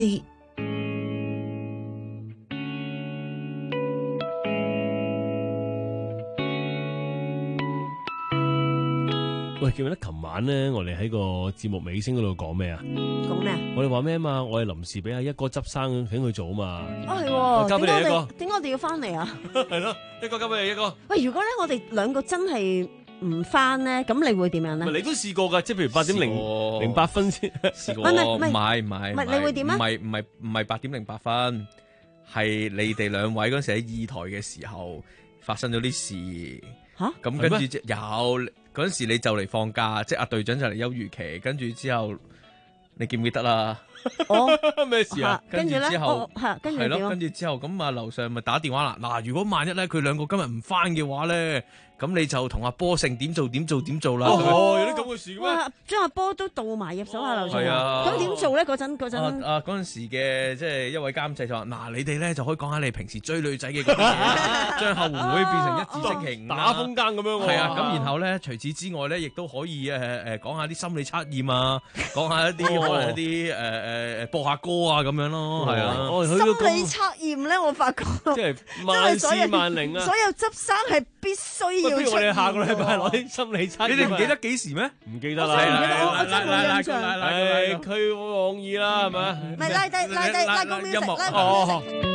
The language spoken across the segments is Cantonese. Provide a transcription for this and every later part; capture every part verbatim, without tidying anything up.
喂，記唔記得琴晚咧，我哋喺個節目尾聲嗰度講咩啊？ 講咩啊？ 我哋話咩啊嘛？我哋臨時俾阿一哥執生請佢做啊嘛。 哦，係喎， 交俾你一個。 點解我哋要翻嚟啊？ 係咯，一個交俾你一個。 喂，如果咧我哋兩個真係唔翻咧，咁你會點樣咧？ 你都試過㗎，即係譬如八點零零八分先試過。 唔係唔係唔係唔係唔係你會點啊？ 唔係唔係唔係八點零八分，係你哋兩位嗰陣時喺二台嘅時候發生咗啲事。 吓？ 咁跟住即有嗰陣時你就嚟放假，即係阿隊長就嚟休漁期，跟住之後你記唔記得啦？ 哦， 咩事啊？ 跟住咧， 之後係跟住係咯， 點啊跟住之後咁啊，樓上咪打電話啦。嗱，如果萬一咧佢兩個今日唔翻嘅話咧，咁你就同阿波成點做點做點做啦。 哦，有啲咁嘅事咩？ 哇！將阿波都導埋入手下樓上， 係啊咁點做咧？嗰陣嗰陣啊啊！嗰陣時嘅即係一位監製就話：嗱，你哋咧就可以講下你平時追女仔嘅嗰啲嘢，將後援會變成一致性情打風更咁樣。 係啊，咁然後咧，除此之外咧，亦都可以誒誒講下啲心理測驗啊，講下一啲可能一啲誒誒誒播下歌啊咁樣咯，係啊。 心理測驗咧，我發覺即係萬事萬靈啊！ 所有執生係必須要出現。 不如我哋下個禮拜攞啲心理測驗。 你哋唔記得幾時咩？ 唔記得啦。 我真係唔記得，我我真係冇印象。 誒，佢網易啦，係咪？ 唔係拉低拉低拉高 music，拉高 music。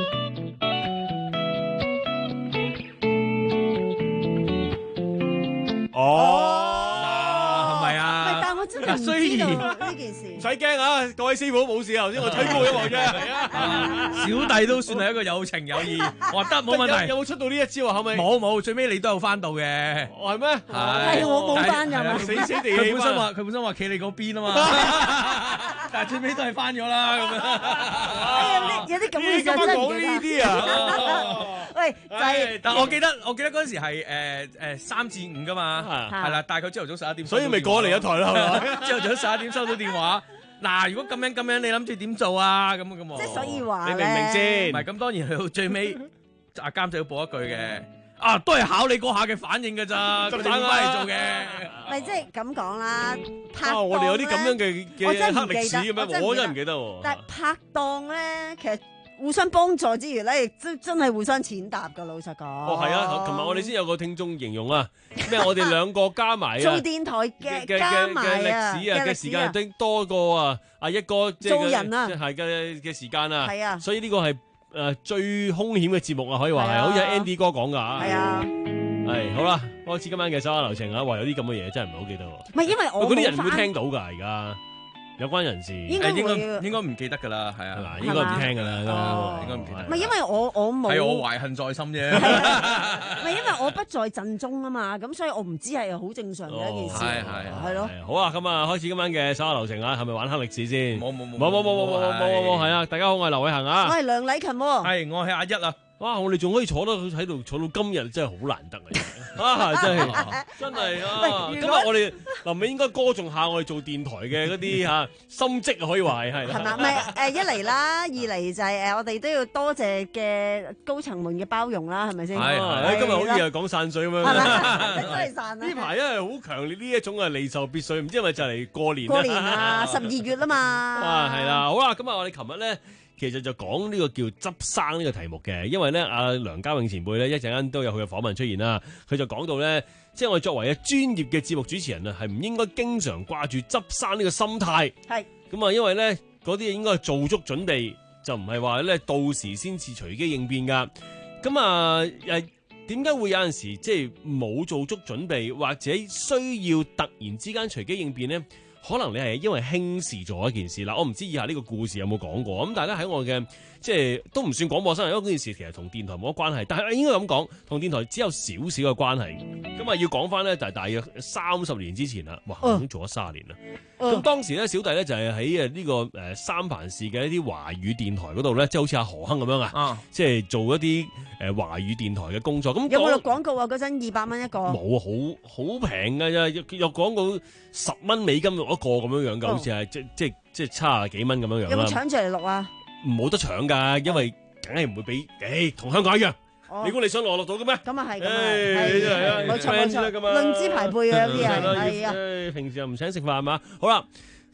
哦， 係咪啊？ 唔係，但我真係唔知道呢件事。 唔使驚啊，各位師傅冇事，頭先我推高一鑊啫。係啊， 小弟都算係一個有情有義，我話得冇問題。 有冇出到呢一招啊？後尾冇冇，最尾你都有翻到嘅。 係咩？ 係我冇翻㗎嘛。 死死地氣。 佢本身話佢本身話企你嗰邊啊嘛，但係最尾都係翻咗啦咁樣。 有啲咁嘅你今晚講呢啲啊？ 喂，就係， 但我記得我記得嗰陣時係誒誒三至五噶嘛，係啦，大概朝頭早十一點， 所以咪過嚟一台啦，係嘛？ 朝頭早十一點收到電話，嗱，如果咁樣咁樣，你諗住點做啊？咁咁即係所以話你明唔明先？ 唔係咁，當然去到最尾，阿監製要補一句嘅，啊，都係考你嗰下嘅反應㗎咋，佢哋翻嚟做嘅。 咪即係咁講啦，拍檔咧， 我哋有啲咁樣嘅嘅黑歷史嘅咩？我真係唔記得喎。 但係拍檔咧，其實互相幫助之餘咧，亦都真係互相踐踏噶。老實講， 哦係啊，琴日我哋先有個聽眾形容啊，咩我哋兩個加埋做電台嘅加埋嘅歷啊史啊嘅時間都多過啊阿一哥即係做人啊， 係嘅嘅時間啊， 係啊， 所以呢個係誒最兇險嘅節目啊，可以話係，好似 Andy 哥講噶嚇。 係啊， 係好啦，開始今晚嘅手下流程啊，話有啲咁嘅嘢真係唔係好記得喎。 唔係因為我嗰啲人會聽到㗎而家。有關人士應該應該應該唔記得㗎啦，係啊， 應該唔聽㗎啦， 應該唔記得。 唔係因為我我冇係我懷恨在心啫。 唔係因為我不在陣中啊嘛，咁所以我唔知係好正常嘅一件事。 係係係咯。 好啊，咁啊開始今晚嘅手下流程啊，係咪玩黑歷史先？ 冇冇冇冇冇冇冇冇冇冇冇係啊！大家好，我係劉偉恒啊。 我係梁禮勤喎。 係我係阿一啊。 哇！我哋仲可以坐得喺度坐到今日，真係好難得啊！啊，真係真係啊！今日我哋臨尾應該歌頌下我哋做電台嘅嗰啲嚇心跡啊，可以話係係。 係嘛？唔係誒，一嚟啦，二嚟就係誒，我哋都要多謝嘅高層們嘅包容啦，係咪先？ 係係。今日好似係講散水咁樣。 係啦，真係散啊！ 呢排因為好強烈呢一種啊離愁別緒，唔知係咪就嚟過年？ 過年啊，十二月啦嘛。 啊，係啦，好啦，咁啊，我哋琴日咧。其實就講呢個叫執生呢個題目嘅，因為咧阿梁家永前輩咧一陣間都有佢嘅訪問出現啦，佢就講到咧，即係我哋作為嘅專業嘅節目主持人啊，係唔應該經常掛住執生呢個心態。係咁啊，因為咧嗰啲嘢應該係做足準備，就唔係話咧到時先至隨機應變噶。咁啊誒，點解會有陣時即係冇做足準備，或者需要突然之間隨機應變咧？可能你係因為輕視咗一件事啦，我唔知以下呢個故事有冇講過。咁大家喺我嘅即係都唔算廣播新聞，因為嗰件事其實同電台冇乜關係，但係應該咁講，同電台只有少少嘅關係。咁啊要講翻咧就係大約三十年之前啦，哇已經做咗三十年啦。咁、嗯、當時咧小弟咧就係喺誒呢個誒三藩市嘅一啲華語電台嗰度咧，即係好似阿何亨咁樣啊，即係做一啲誒華語電台嘅工作。咁有冇落廣告啊？嗰陣二百蚊一個。冇啊，好好平㗎啫，有廣告十蚊美金一個咁樣樣㗎，好似係即即即七十幾蚊咁樣樣啦。有冇搶住嚟錄啊？ 冇得搶㗎，因為梗係唔會俾，誒同香港一樣。你估你想落落到嘅咩？ 咁啊係，咁啊係，冇錯冇錯，論資排輩嘅有啲係係啊。 平時又唔請食飯係嘛？好啦，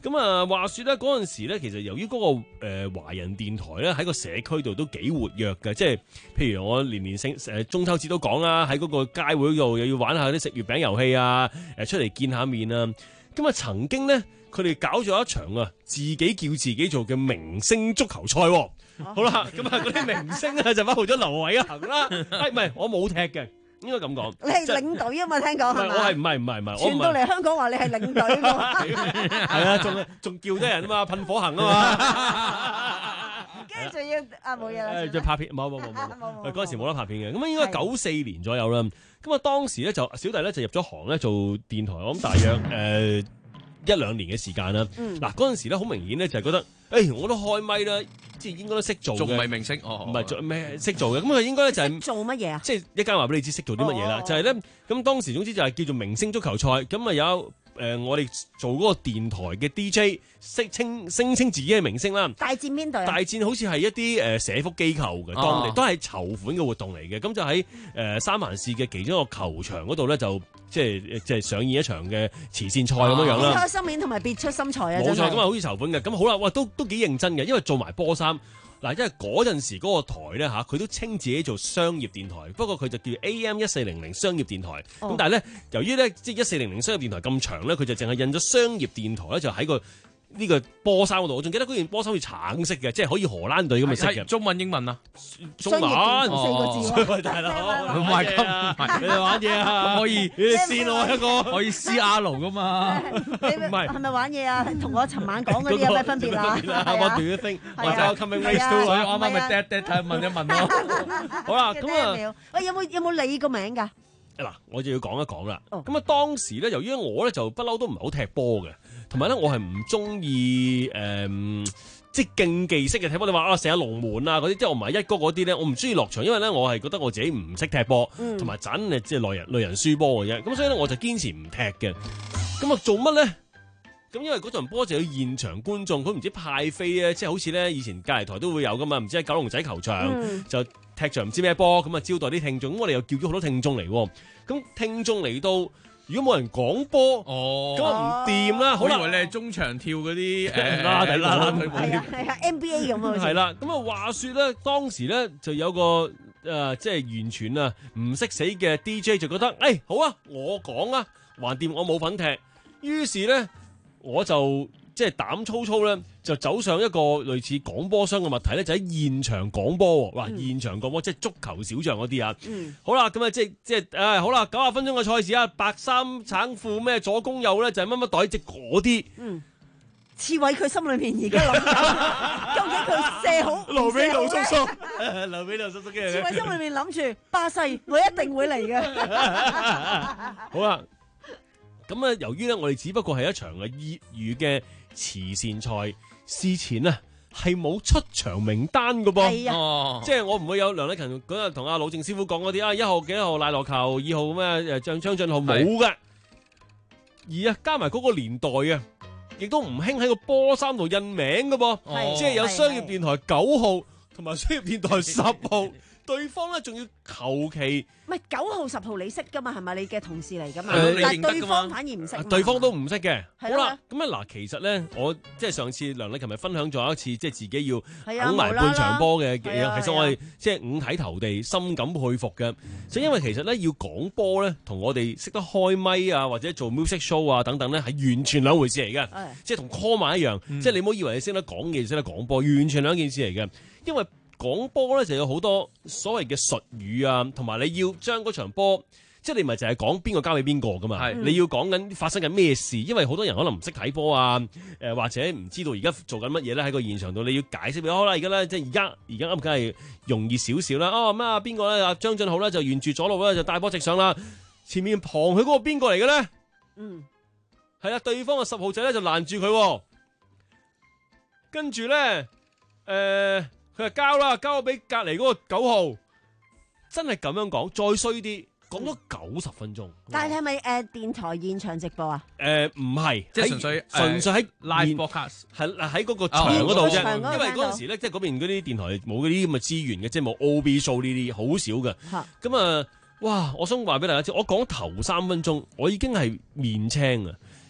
咁啊，話說咧嗰陣時咧，其實由於嗰、那個誒、呃、華人電台咧喺個社區度都幾活躍嘅，即係譬如我年年聖誒中秋節都講啦，喺嗰個街會度又要玩下啲食月餅遊戲啊，誒出嚟見下面啊。咁啊曾經咧，佢哋搞咗一場啊，自己叫自己做嘅明星足球賽、啊。 啊好啦，咁啊嗰啲明星啊就包括咗劉偉恒啦，誒唔係我冇踢嘅。應該咁講， 你係領隊啊嘛？聽講係我係唔係唔係唔係，我唔係傳到嚟香港話你係領隊㗎嘛？ 係啊，仲仲叫啲人啊嘛，噴火行啊嘛， 跟住仲要啊冇嘢啦， 誒，再拍片冇冇冇冇， 冇嗰陣時冇得拍片嘅，咁啊應該九四年左右啦。咁啊當時咧就小弟咧就入咗行咧做電台，我諗大約誒一兩年嘅時間啦。嗱嗰陣時咧好明顯咧就係覺得，誒我都開咪啦。即係應該都識做嘅， 仲唔係明星？哦， 唔係做咩識做嘅？咁佢應該咧就係做乜嘢啊？ 即係一間話俾你知識做啲乜嘢啦，就係咧咁當時總之就係叫做明星足球賽，咁啊有誒我哋做嗰個電台嘅 D J，聲稱聲稱自己係明星啦。 大戰邊隊啊？ 大戰好似係一啲誒社福機構嘅，當地都係籌款嘅活動嚟嘅，咁就喺誒三藩市嘅其中一個球場嗰度咧就。即係即係上演一場嘅慈善賽咁樣樣啦， 開心面同埋別出心裁啊！ 冇錯，咁啊好似籌款嘅，咁好啦，哇都都幾認真嘅，因為做埋波衫嗱，因為嗰陣時嗰個台咧嚇，佢都稱自己做商業電台，不過佢就叫 A M 一四零零商業電台，咁、哦、但係咧由於咧即係一四零零商業電台咁長咧，佢就淨係印咗商業電台咧，就喺個。呢個波衫嗰度，我仲記得嗰件波衫好似橙色嘅，即係可以荷蘭隊咁嘅色嘅。 中文英文啊？ 中文四個字。 喂大佬， 唔係咁， 你哋玩嘢啊？ 可以， 你哋線我一個， 可以 C R 噶嘛？ 唔係，係咪玩嘢啊？同我尋晚講嗰啲有咩分別啊？ 我斷咗聲，或者我 coming race two， 所以啱啱咪 dead dead 睇問一問咯。 好啦，咁啊， 喂，有冇有冇你個名㗎？ 嗱，我就要講一講啦。咁啊，當時咧，由於我咧就不嬲都唔係好踢波嘅。同埋咧，我係唔中意誒，即係競技式嘅踢波。你話啊，射下龍門啊嗰啲，即係我唔係一哥嗰啲咧，我唔中意落場，因為咧我係覺得我自己唔識踢波，同埋真係即係累人累人輸波嘅啫。咁所以咧，我就堅持唔踢嘅。咁啊，做乜咧？咁因為嗰場波就要現場觀眾，佢唔知派飛咧，即係好似咧以前隔離台都會有噶嘛，唔知喺九龍仔球場、嗯、就踢場唔知咩波，咁啊招待啲聽眾。咁我哋又叫咗好多聽眾嚟，咁聽眾嚟到。如果冇人講波，咁啊唔掂啦。好啦， 我以為你係中場跳嗰啲誒啦啦啦， 係啊係啊 N B A 咁啊。 係啦，咁啊話説咧，當時咧就有個誒、呃，即係完全啊唔識死嘅 D J 就覺得，誒、哎、好啊，我講啊，橫掂我冇份踢，於是咧我就即係膽粗粗咧，就走上一個類似廣播箱嘅物體咧，就喺現場廣播喎。哇！嗯、現場廣播即係足球小將嗰啲啊。嗯、好啦，咁啊即係即係誒好啦，九十分鐘嘅賽事啊，白衫橙褲咩左攻右咧就係乜乜袋，即係嗰啲。嗯， 刺蝟佢心裏面而家諗，究竟佢射好留俾盧叔叔，留俾盧叔叔嘅。 刺蝟心裏面諗住巴西，我一定會嚟嘅。 好啦，咁啊由於咧我哋只不過係一場嘅業餘嘅慈善賽，事前啊係冇出場名單噶噃， 哦， 即係我唔會有梁禮勤嗰日同阿老鄭師傅講嗰啲啊，一號幾號賴羅球，二號咩誒張張俊浩冇噶，而啊加埋嗰個年代啊，亦都唔興喺個波衫度印名噶噃， 哦、 即係有商業電台九號同埋商業電台十號，對方咧仲要求其。 唔係九號十號你識噶嘛？係咪你嘅同事嚟噶嘛？ 呃、 但係對方反而唔識， 對方都唔識嘅。 好啦，咁啊嗱，其實咧，我即係上次梁禮勤咪分享咗一次，即係自己要啊拱埋半場波嘅嘢。 啊、 其實我係即係五體投地，深感佩服嘅。就因為其實咧要講波咧，同我哋識得開咪啊，或者做 music show 啊等等咧，係完全兩回事嚟嘅。 啊、 即係同 call 埋一樣，嗯、即係你唔好以為你識得講嘢，識得講波，完全兩件事嚟嘅。因為講波咧就有好多所謂嘅術語啊，同埋你要將嗰場波，即係你唔係淨係講邊個交俾邊個噶嘛， 是你要講緊發生緊咩事，因為好多人可能唔識睇波啊，誒、呃、或者唔知道而家做緊乜嘢咧喺個現場度，你要解釋俾好啦，而家咧即係而家而家啱梗係容易少少啦。哦，咩啊邊個咧？阿張俊浩咧就沿住左路咧就帶波直上啦，前面旁佢嗰個邊個嚟嘅咧？嗯，係啦，對方嘅十號仔咧就攔住佢，跟住咧誒。呃佢就交啦，交咗俾隔籬嗰個九號，真係咁樣講，再衰啲，講咗九十分鐘。 但係係咪誒電台現場直播啊？ 誒唔係， 即係純粹純粹喺 live broadcast， 係喺嗰個場嗰度啫。 哦、 因為嗰陣時咧，即係嗰邊嗰啲電台冇嗰啲咁嘅資源嘅，即係冇 O B show 呢啲，好少嘅。咁啊，哇！我想話俾大家知，我講頭三分鐘，我已經係面青啊！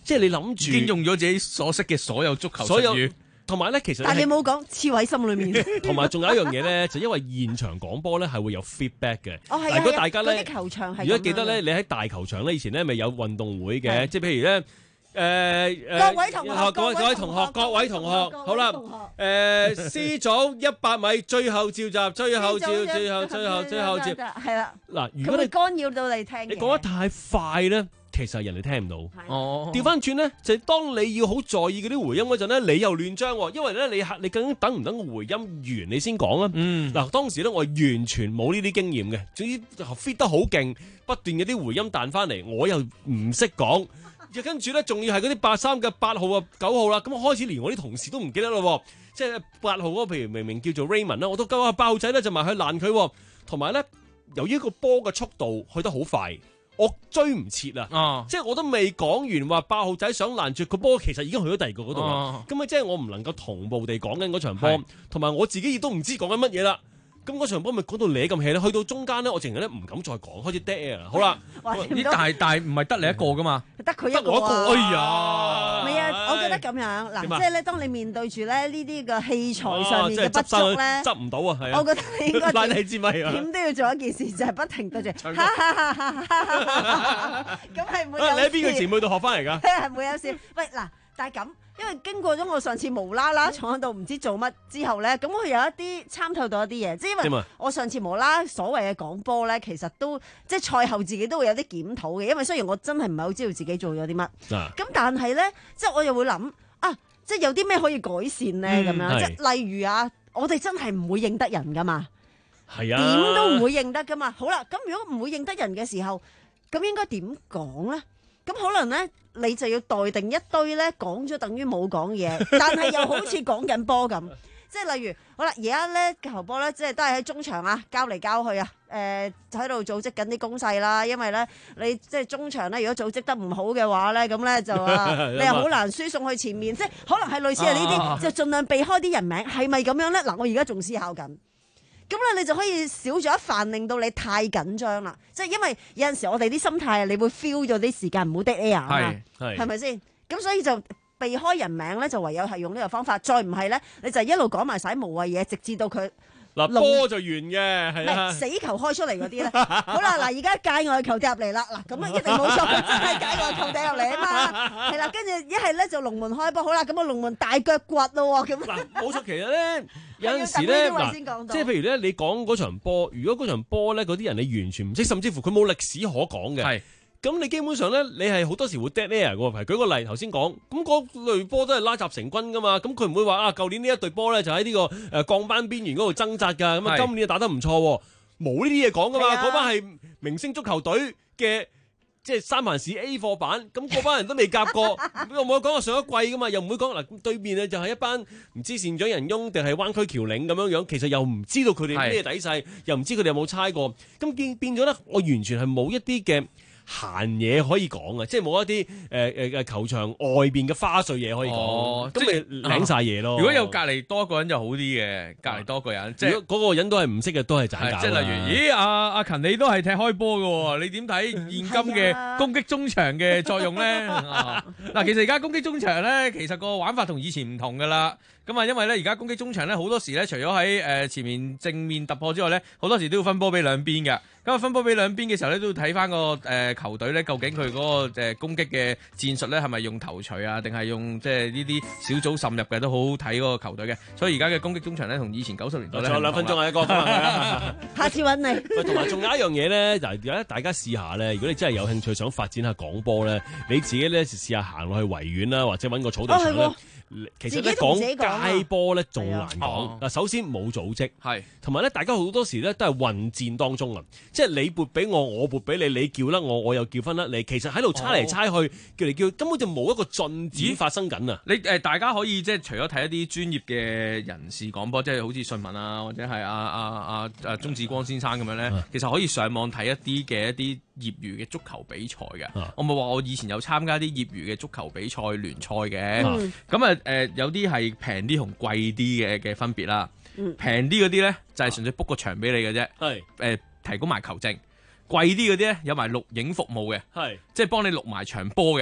即係你諗住已經用咗自己所識嘅所有足球所有術語。 同埋咧，其實但係你冇講刺喺心裏面。 同埋仲有一樣嘢咧，就因為現場廣播咧係會有 feedback 嘅。 哦，係啊， 如果大家咧嗰啲球場係。 如果記得咧，你喺大球場咧，以前咧咪有運動會嘅， 係即係譬如咧，誒誒， 各位同學， 各位各位同學，各位同學，好啦，誒 C 組一百米最後召集，最後召，最後最後最後召， 係啦。 嗱，如佢會果你干擾到你聽嘅。 你講得太快咧，其實人哋聽唔到。 哦， 調翻轉咧，就係當你要好在意嗰啲回音嗰陣咧，你又亂章喎，因為咧你你究竟等唔等個回音完你先講啊？ 嗯， 嗱，當時咧我完全冇呢啲經驗嘅，總之 fit 得好勁，不斷有啲回音彈翻嚟，我又唔識講，跟住咧仲要係嗰啲八三嘅八號啊九號啦，咁我開始連我啲同事都唔記得咯，即係八號嗰個，譬如明明叫做 Raymond 啦，我都夠啊八號仔咧就埋去攔佢，同埋咧由於個波嘅速度去得好快。我追唔切啊！ 哦， 即係我都未講完話八號仔想攔住個波，其實已經去咗第二個嗰度啦。咁啊、哦，即係我唔能夠同步地講緊嗰場波，同埋我自己亦都唔知講緊乜嘢啦。咁嗰場波咪講到你咁 hea 咧，去到中間咧，我淨係咧唔敢再講，開始 dead air 啦。好啦， 咦？但係但係唔係得你一個噶嘛？ 得佢一個得我一個。哎呀！ 唔係啊，我覺得咁樣嗱，即係咧，當你面對住咧呢啲嘅器材上面嘅不足咧， 執唔到啊，係啊。 我覺得你應該拉你支咪啊！ 點都要做一件事，就係不停對住，哈哈哈哈哈哈咁係唔會有事。 你喺邊個前輩度學翻嚟㗎？ 係唔會有事。喂嗱，但係咁。因為經過咗我上次無啦啦坐喺度唔知做乜之後咧，咁我有一啲參透到一啲嘢，即係因為我上次無啦所謂嘅講波咧，其實都即係賽後自己都會有啲檢討嘅，因為雖然我真係唔係好知道自己做咗啲乜，咁、啊、但係咧，即係我又會諗啊，即係有啲咩可以改善咧咁、嗯、樣，即係例如啊，我哋真係唔會認得人噶嘛， 係啊， 點都唔會認得噶嘛。好啦，咁如果唔會認得人嘅時候，咁應該點講咧？咁可能咧，你就要待定一堆咧，講咗等於冇講嘢，但係又好似講緊波咁。即係例如，好啦，而家咧球波咧，即係都係喺中場啊，交嚟交去啊，誒喺度組織緊啲攻勢啦。因為咧，你即係中場咧，如果組織得唔好嘅話咧，咁咧就啊，你又好難輸送去前面。即係可能係類似係呢啲，就盡量避開啲人名，係咪咁樣咧？嗱，我而家仲思考緊。咁咧，你就可以少咗一範，令到你太緊張啦。即係因為有陣時我哋啲心態，你會 feel 咗啲時間唔好 dead air 啊嘛，係咪先？咁所以就避開人名咧，就唯有係用呢個方法。再唔係咧，你就一路講埋晒無謂嘢，直至到佢嗱波就完嘅，係啊， 死球開出嚟嗰啲咧。好啦，嗱而家界外球踢入嚟啦，嗱咁啊一定冇錯，真係界外球踢入嚟啊嘛。係啦，跟住一係咧就龍門開波，好啦，咁啊龍門大腳掘咯咁。 嗱冇錯，其實咧。有陣時咧，即係譬如咧，你講嗰場波，如果嗰場波咧，嗰啲人你完全唔識，甚至乎佢冇歷史可講嘅，咁你基本上咧，你係好多時會 dead air 嘅喎。譬如舉個例，頭先講，咁嗰類波都係拉雜成軍噶嘛，咁佢唔會話啊，舊年呢一隊波咧就喺呢個誒降班邊緣嗰度掙扎㗎，咁啊今年打得唔錯，冇呢啲嘢講噶嘛，嗰班係明星足球隊嘅。即係三藩市 A 貨版，咁嗰班人都未夾過，又冇講話上一季噶嘛，又唔會講嗱對面咧就係一班唔知善長人翁定係灣區僑領咁樣樣，其實又唔知道佢哋咩底細，又唔知佢哋有冇猜過，咁變變咗咧，我完全係冇一啲嘅閒嘢可以講啊，即係冇一啲誒誒誒球場外邊嘅花絮嘢可以講，咁咪領晒嘢咯。 如果有隔離多一個人就好啲嘅，隔離多個人，即係如果嗰個人都係唔識嘅，都係賺價。 即係例如，咦阿阿勤你都係踢開波嘅喎，你點睇現今嘅攻擊中場嘅作用咧？嗱，其實而家攻擊中場咧，其實個玩法同以前唔同㗎啦。咁啊，因為咧而家攻擊中場咧好多時咧，除咗喺誒前面正面突破之外咧，好多時都要分波俾兩邊嘅。咁啊分波俾兩邊嘅時候咧，都要睇翻個誒球隊咧，究竟佢嗰個誒攻擊嘅戰術咧係咪用頭槌啊，定係用即係呢啲小組滲入嘅都好好睇嗰個球隊嘅。所以而家嘅攻擊中場咧，同以前九十年代咧， 仲有兩分鐘啊，一個。 下次揾你。 同埋仲有一樣嘢咧，就係而家大家試下咧，如果你真係有興趣想發展下廣波咧，你自己咧試下行落去維園啦，或者揾個草地場咧。哦其實咧講街波咧仲難講。嗱，首先冇組織，係同埋咧，大家好多時咧都係混戰當中啊，即係你撥俾我，我撥俾你，你叫甩我，我又叫翻甩你，其實喺度猜嚟猜去，叫嚟叫，根本就冇一個進展發生緊啊！ 你誒，大家可以即係除咗睇一啲專業嘅人士講波，即係好似信文啊，或者係阿阿阿阿鍾志光先生咁樣咧，其實可以上網睇一啲嘅一啲業餘嘅足球比賽嘅。我冇話我以前有參加啲業餘嘅足球比賽聯賽嘅，咁啊。誒有啲係平啲同貴啲嘅嘅分別啦，平啲嗰啲咧就係純粹 book 個場俾你嘅啫，係誒提供埋球證，貴啲嗰啲咧有埋錄影服務嘅，係即係幫你錄埋場波嘅，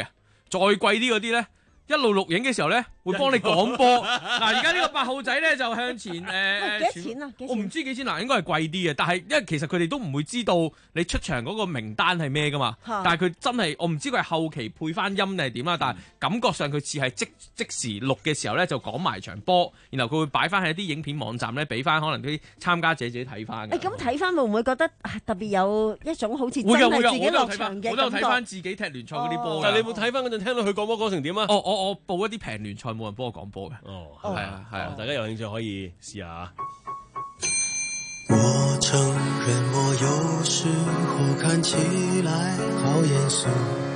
再貴啲嗰啲咧。一路錄影嘅時候咧，會幫你講波。嗱，而家呢個八號仔咧就向前誒， 喂，幾多錢啊？幾我唔知幾錢嗱，應該係貴啲嘅。但係因為其實佢哋都唔會知道你出場嗰個名單係咩噶嘛。 哈但係佢真係我唔知佢係後期配翻音定係點啦。但係感覺上佢似係即即時錄嘅時候咧就講埋場波，然後佢會擺翻喺啲影片網站咧俾翻可能啲參加者自己睇翻嘅。 誒咁睇翻會唔會覺得啊特別有一種好似真會㗎會㗎， 係自己我都有睇翻， 落場嘅我都有睇感覺？ 翻自己踢聯賽嗰啲波㗎。 但係你有冇睇翻嗰陣聽到佢講波講成點啊？ 哦，我我報一啲平聯賽冇人幫我講波嘅。 哦， 哦係啊係啊。 大家有興趣可以試下。 我承認我有時候看起來好嚴肅，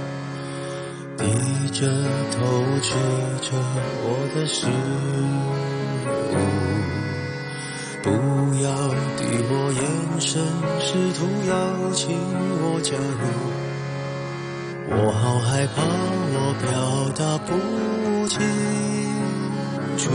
低着頭吃着我的食物，不要敵我眼神，試圖邀請我加入，我好害怕我表達不清楚，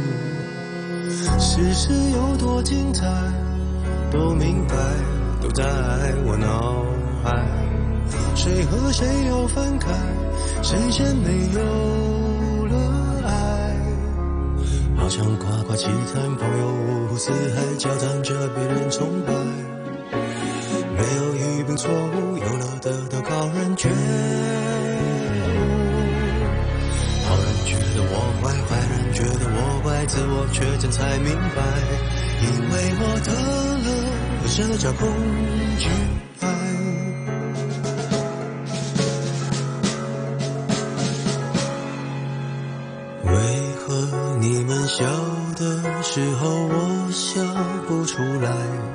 事實有多精彩都明白，都在我腦海，誰和誰又分開，誰先沒有了愛，好像誇誇其談，朋友五湖四海，交談着別人崇拜，沒有語病錯誤，有了得到高人覺悟，好人覺得我壞，壞人覺得我壞，自我確診才明白，因為我得了社交恐懼癌。為何你們笑的時候我笑不出來？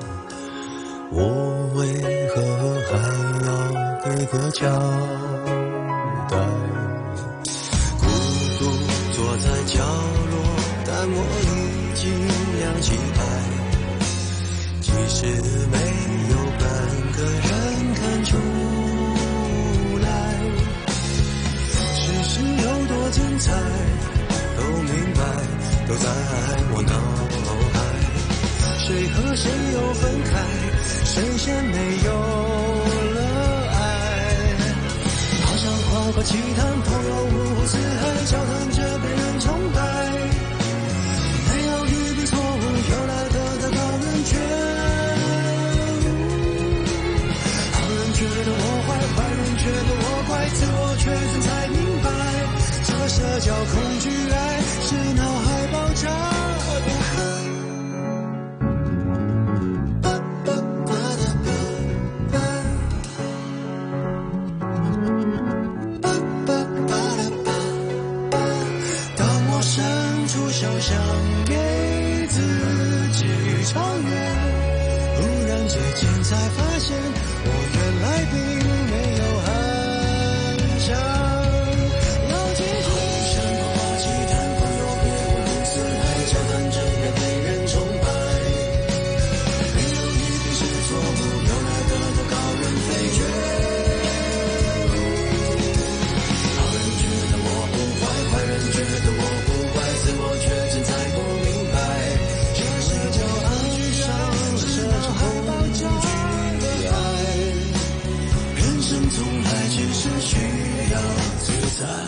我為何還要給個交代？孤獨坐在角落，但我已經亮起牌，即使沒有半個人看出來，事實有多精彩都明白，都在我腦海，誰和誰又分開，誰先沒有了愛，好像誇誇其談，朋友五湖四海，交談着被人崇拜，沒有語病錯誤，有了得到高人覺悟，好人覺得我壞，壞人覺得我怪，自我確認才明白，這個社交恐懼愛是腦海爆炸的海。想象給自己超越，忽然之間才發現我原來並沒有很想要繼續，好像誇誇其談，朋友別五湖四海，交談着也被人崇拜，沒有一定是錯誤，有了得到高人飛躍，好人覺得我不壞，壞人覺得我不壞，自我確認才不明白，這社交恐懼上是腦海爆炸的愛，人生從來只是需要自在。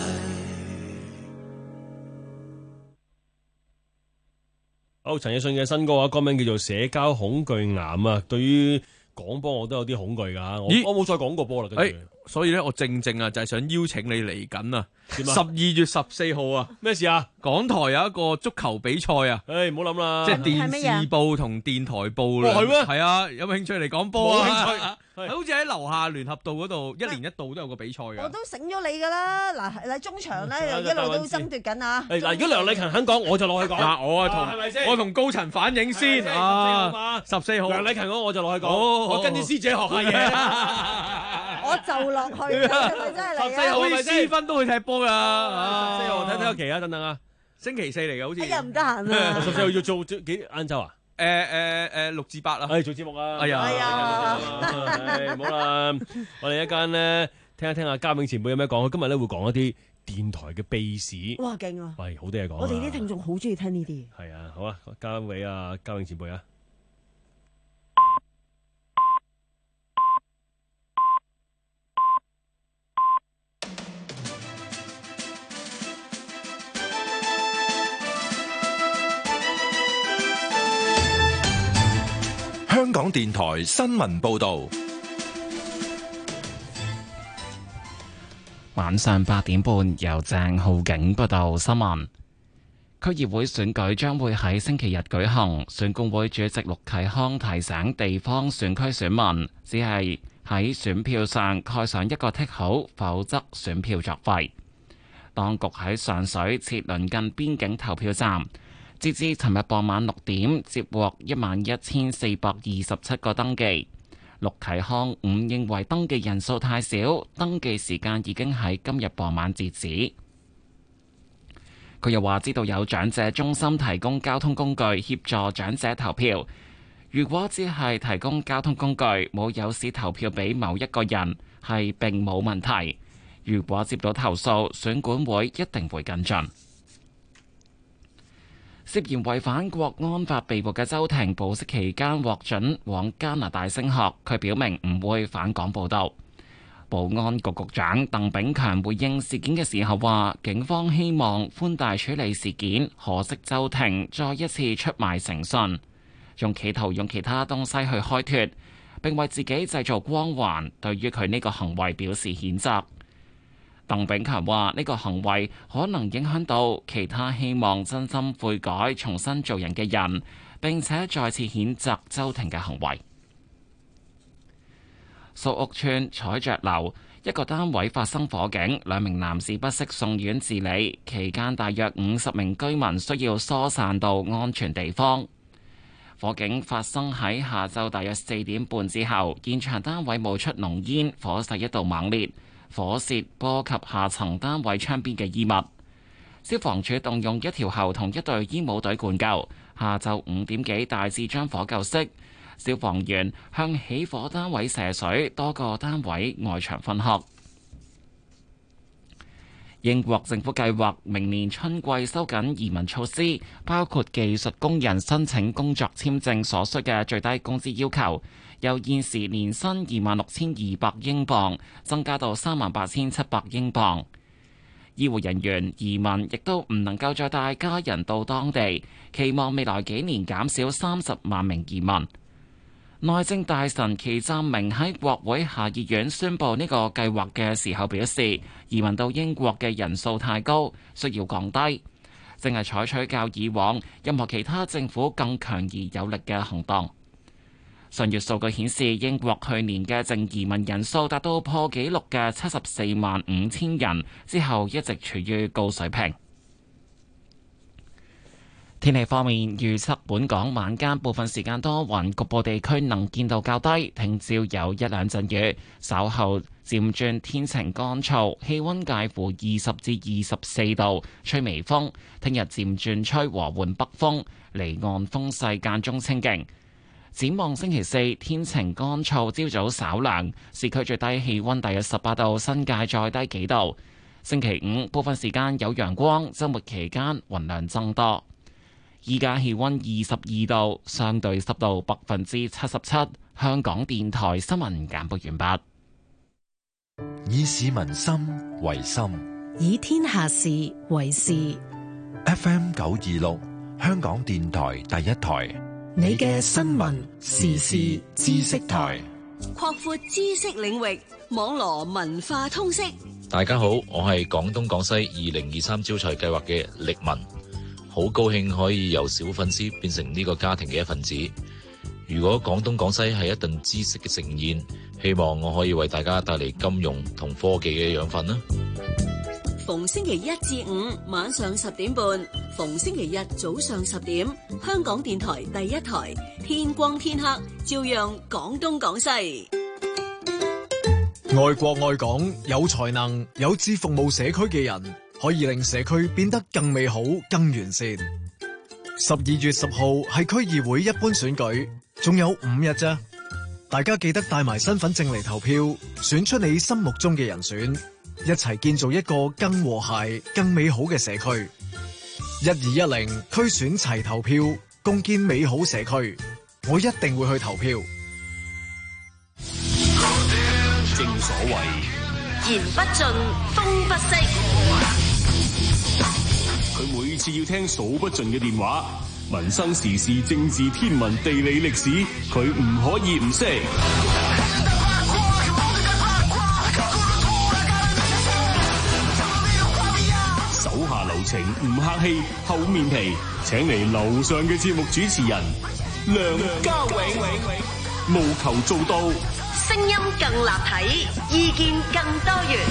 好，陳奕迅嘅新歌啊，歌名叫做《社交恐懼癌》啊。對於講波我都有啲恐懼㗎，我咦我冇再講過波啦。跟住誒，所以咧，我正正啊，就係想邀請你嚟緊啊， 點啊十二月十四號啊， 咩事啊？ 港台有一個足球比賽啊， 誒，唔好諗啦， 即係係乜嘢電視報同電台報啦。 哦係咩係啊，有冇興趣嚟講波啊？ 冇興趣係好似喺樓下聯合道嗰度，一年一度都有個比賽我㗎。 都醒咗你㗎啦，嗱喺中場咧嗯一路都爭奪緊啊！ 誒嗱，如果梁麗勤肯講，我就落去講。 嗱，我啊係咪先同我同高層反映先啊啊，十四號梁麗勤講，我就落去講。 好好我跟啲師姐學下嘢。 我就落去，係咪真係嚟十四號啊？ 好似私分都去踢波㗎。 十四號睇睇個期啊，等等啊。 星期四嚟嘅好似。 哎呀唔得閒啊！ 十四號要做幾晏晝啊？ 誒誒誒六至八啊。 誒做節目啊。 哎呀哎呀唉，唔好啦，我哋一間咧聽一聽阿嘉永前輩有咩講。佢今日咧會講一啲電台嘅秘史。 哇勁啊！ 喂，好多嘢講啊。 我哋啲聽眾好中意聽呢啲。 係啊，好啊，交俾阿嘉永前輩啊。 香港電台新聞報道。 晚上八點半，由鄭浩景報道新聞。區議會選舉將會喺星期日舉行，選管會主席陸啟康提醒地方選區選民，只係喺選票上蓋上一個剔號，否則選票作廢。當局喺上水設鄰近邊境投票站，截至尋日傍晚六點，接獲一萬一千四百二十七個登記。陸啟康誤認為登記人數太少，登記時間已經喺今日傍晚截止。佢又話知道有長者中心提供交通工具協助長者投票，如果只係提供交通工具，冇有時投票俾某一個人，係並冇問題。如果接到投訴，選管會一定會跟進。涉嫌違反國安法被捕嘅周庭，保釋期間獲准往加拿大升學，佢表明唔會返港報到。保安局局長鄧炳強回應事件嘅時候話，警方希望寬大處理事件，可惜周庭再一次出賣誠信，仲企圖用其他東西去開脫，並為自己製造光環，對於佢呢個行為表示譴責。鄧炳強話呢個行為可能影響到其他希望真心悔改、重新做人嘅人，並且再次譴責周庭嘅行為。蘇屋村彩雀樓一個單位發生火警，兩名男士不適送院治理，期間大約五十名居民需要疏散到安全地方。火警發生喺下晝大約四點半之後，現場單位冒出濃煙，火勢一度猛烈，火舌波及下層單位窗邊嘅衣物。消防處動用一條喉同一隊煙霧隊灌救，下晝五點幾大致將火救熄。消防員向起火單位射水，多個單位外牆燻黑。英國政府計劃明年春季收緊移民措施，包括技術工人申請工作簽證所需嘅最低工資要求，由現時年薪二萬六千二百英鎊增加到三萬八千七百英鎊。醫護人員移民亦都唔能夠再帶家人到當地，期望未來幾年減少三十萬名移民。內政大臣祁湛明喺國會下議院宣布呢個計劃嘅時候表示，移民到英國嘅人數太高，需要降低，正係採取較以往任何其他政府更強而有力嘅行動。上月數據顯示，英國去年嘅淨移民人數達到破紀錄嘅七十四萬五千人，之後一直處於高水平。天氣方面，預測本港晚間部分時間多雲，局部地區能見度較低，聽朝有一兩陣雨，稍後漸轉天晴乾燥，氣溫介乎二十至二十四度，吹微風。聽日漸轉吹和緩北風，離岸風勢間中清勁。展望星期四天晴乾燥，朝早稍涼，市區最低氣溫大約十八度，新界再低幾度。星期五部分時間有陽光，週末期間雲量增多。依家氣溫二十二度，相對濕度百分之七十七。香港電台新聞簡報完畢。 以市民心為心， 以天下事為事。 F M 九二六，香港電台第一台， 你嘅新聞時事知識台， 擴闊知識領域，網羅文化通識。 大家好，我係廣東廣西二零二三招財計劃嘅力文。好高興可以由小粉絲變成呢個家庭嘅一份子。如果廣東廣西係一頓知識嘅盛宴，希望我可以為大家帶嚟金融同科技嘅養分啦。 逢星期一至五晚上十點半，逢星期日早上十點，香港電台第一台，天光天黑照樣廣東廣西。 愛國愛港有才能有志服務社區嘅人，可以令社區變得更美好、更完善。十二月十號係區議會一般選舉，仲有五日啫，大家記得帶埋身份證嚟投票，選出你心目中嘅人選，一齊建造一個更和諧、更美好嘅社區。一二一零區選齊投票，共建美好社區。我一定會去投票。 正所謂言不盡，風不息。 佢每次要聽數不盡嘅電話， 民生時事政治天文地理歷史，佢唔可以唔識。手下留情，唔客氣，厚面皮，請嚟樓上嘅節目主持人梁家永，務求做到聲音更立體，意見更多元。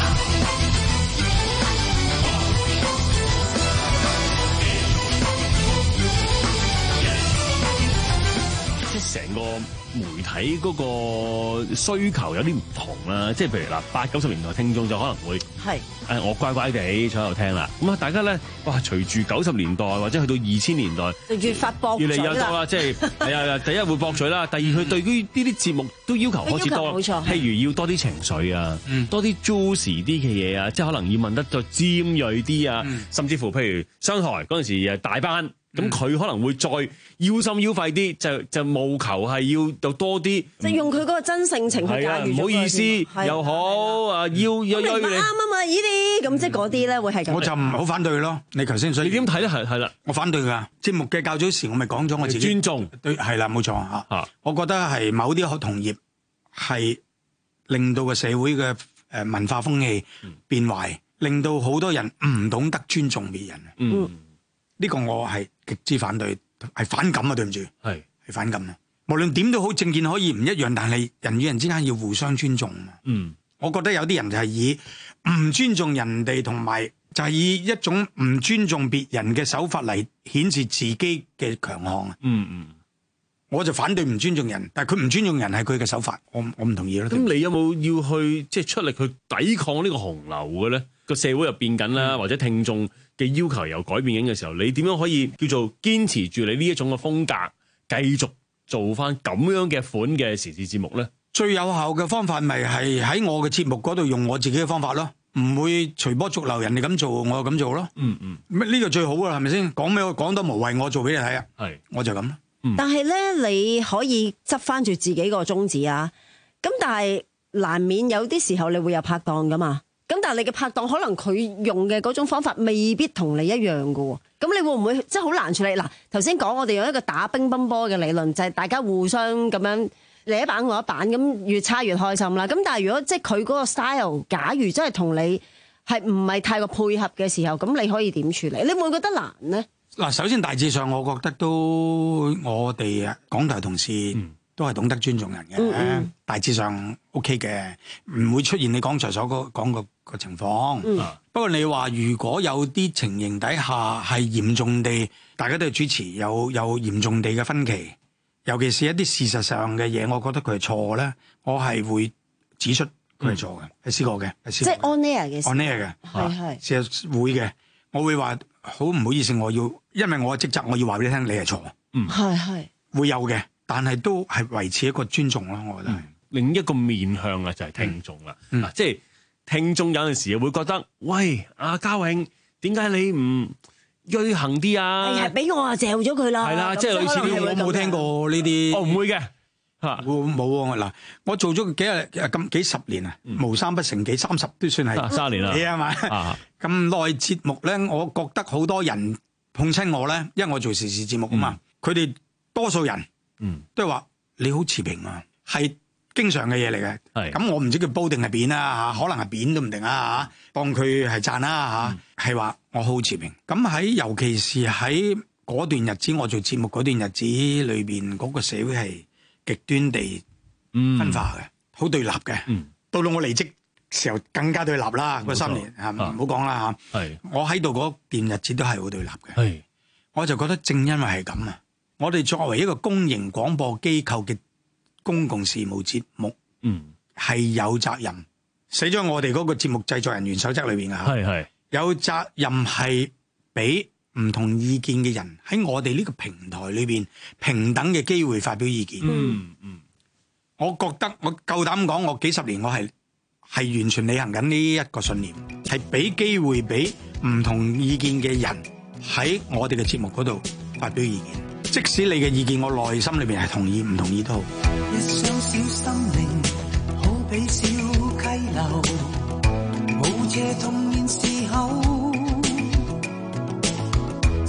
即係成個媒體嗰個需求有啲唔同啦，即係譬如嗱，八九十年代聽眾就可能會係誒我乖乖地坐喺度聽啦，咁啊大家咧哇，隨住九十年代或者去到二千年代， 就越發博越嚟嘴越多啦，即係係啊，第一會博取啦，第二佢對於呢啲節目都要求開始多， 冇錯， 譬如要多啲情緒啊， 嗯、 多啲 juicy 啲嘅嘢啊，即係可能要問得再尖鋭啲啊， 嗯、 甚至乎譬如商台嗰陣時誒大班。咁佢可能會再腰心腰肺啲，就就務求係要有多啲， 即係用佢嗰個真性情去駕馭。 唔好意思又好啊，要要要你啱啊嘛，呢啲咁即係嗰啲咧會係咁。 我就唔好反對咯。你頭先所以你點睇咧？係係啦， 我反對㗎。節目嘅較早時，我咪講咗我自己尊重， 對係啦，冇錯嚇。我覺得係某啲同業係令到個社會嘅誒文化風氣變壞，令到好多人唔懂得尊重別人。 嗯。 呢個我係極之反對，係反感啊！對唔住， 係係反感啊！無論點都好，政見可以唔一樣，但係人與人之間要互相尊重啊！ 嗯， 我覺得有啲人就係以唔尊重人哋，同埋就係以一種唔尊重別人嘅手法嚟顯示自己嘅強項啊！ 嗯嗯， 我就反對唔尊重人，但係佢唔尊重人係佢嘅手法，我我唔同意咯。 咁你有冇要去即係出力去抵抗呢個洪流嘅咧？個社會又變緊啦，嗯、或者聽眾嘅要求又改變緊嘅時候，你點樣可以叫做堅持住你呢一種嘅風格，繼續做翻咁樣嘅款嘅時事節目咧？ 最有效嘅方法咪係喺我嘅節目嗰度用我自己嘅方法咯，唔會隨波逐流，人哋咁做我就咁做咯。 嗯嗯， 呢、呢個最好㗎啦，係咪先？講咩講得無謂，我做俾你睇啊！ 係， 我就咁咯。 嗯、 但係咧，你可以執翻住自己個宗旨啊。咁但係難免有啲時候你會有拍檔噶嘛。咁但係你嘅拍檔可能佢用嘅嗰種方法未必同你一樣㗎喎，咁你會唔會即係好難處理？嗱，頭先講我哋用一個打乒乓波嘅理論，就係、是、大家互相咁樣你一板我一板，咁越差越開心啦。咁但係如果即係佢嗰個 style，假如真係同你係唔係太過配合嘅時候，咁你可以點處理？你會唔會覺得難呢？ 嗱，首先大致上我覺得都我哋啊港台同事。嗯都係懂得尊重人嘅，嗯嗯大致上 OK 嘅，唔會出現你剛才所講個個情況。嗯、不過你話如果有啲情形底下係嚴重地，大家都係主持有有嚴重地嘅分歧，尤其是一啲事實上嘅嘢，我覺得佢係錯咧，我係會指出佢係錯嘅，係試過嘅，係試過嘅。 即係 on air 嘅 ，on air 嘅， 係係事實會嘅，我會話好唔好意思，我要因為我嘅職責，我要話俾你聽，你係錯。 嗯， 係係會有嘅。但係都係維持一個尊重咯，我覺得係、 嗯、另一個面向啦，就係聽眾啦。嗱、嗯啊，即係聽眾有陣時會覺得，喂，阿家永，點解你唔銳行啲啊？ 係俾我啊，嚼咗佢啦。 係啦，即係類似啲， 我冇聽過呢啲。 哦，唔會嘅嚇， 冇冇嗱，我做咗幾日咁幾十年啊，無三不成幾，三十都算係三年啦。 係啊嘛，咁耐節目咧，我覺得好多人碰親我咧，因為我做時事節目啊嘛，佢哋、嗯、多數人。嗯，都係話你好持平啊，係經常嘅嘢嚟嘅。係咁，我唔知佢煲定係扁啦嚇，可能係扁都唔定啊嚇。當佢係讚啦嚇，係話我好持平。咁喺尤其是喺嗰段日子，我做節目嗰段日子裏邊，嗰個社會係極端地分化嘅，好、嗯、對立嘅。嗯，到到我離職時候更加對立啦。嗰三年嚇，唔好講啦嚇。係我喺度嗰段日子都係好對立嘅。係，我就覺得正因為係咁啊。我哋作為一個公營廣播機構嘅公共事務節目，嗯，係有責任寫咗我哋嗰個節目製作人員守則裏邊啊，係係有責任係俾唔同意見嘅人喺我哋呢個平台裏邊平等嘅機會發表意見。嗯嗯，我覺得我夠膽講，我幾十年我係係完全履行緊呢一個信念，係俾機會俾唔同意見嘅人喺我哋嘅節目嗰度發表意見。即使你嘅意見，我內心裏邊係同意唔同意都好。 一雙小生命好比小溪流，無邪童年時候，情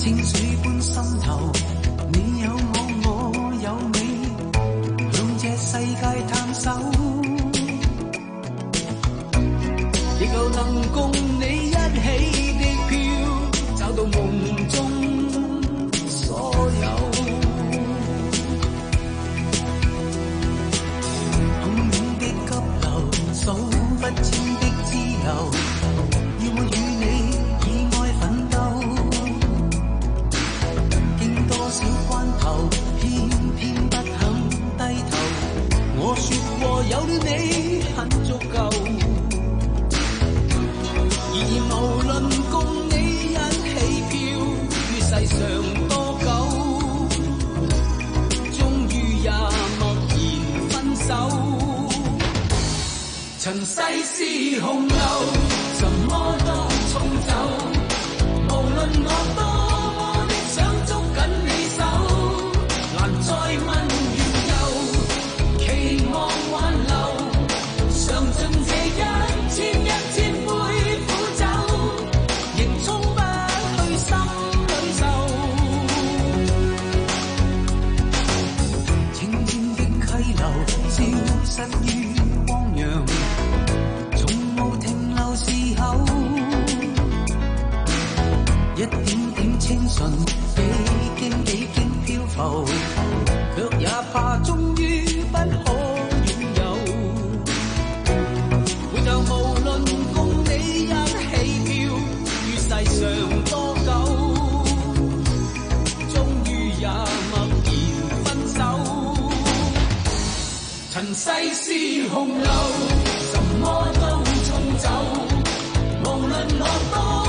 清水般滲透，你有我，我有你，向這世界探索，亦夠能共你一起的飄，找到夢中所有。洶湧的急流，數不清的自由，要我與你以愛奮鬥。經多少關頭，偏偏不肯低頭。我說過有了你很足夠，然而無論共你一起飄於世上多久，終於也默然分手。塵世是洪流，什麼都沖走，無論我多麼的想捉緊你手，難再問緣由，期望挽留，嘗盡這一千一千杯苦酒，仍沖不去心裏愁。清清的溪流，消失於汪洋，一點點清純，幾經幾經漂浮，卻也怕終於不可擁有。回頭無論共你一起飄於世上多久，終於也默然分手。塵世是洪流，什麼都沖走，無論我多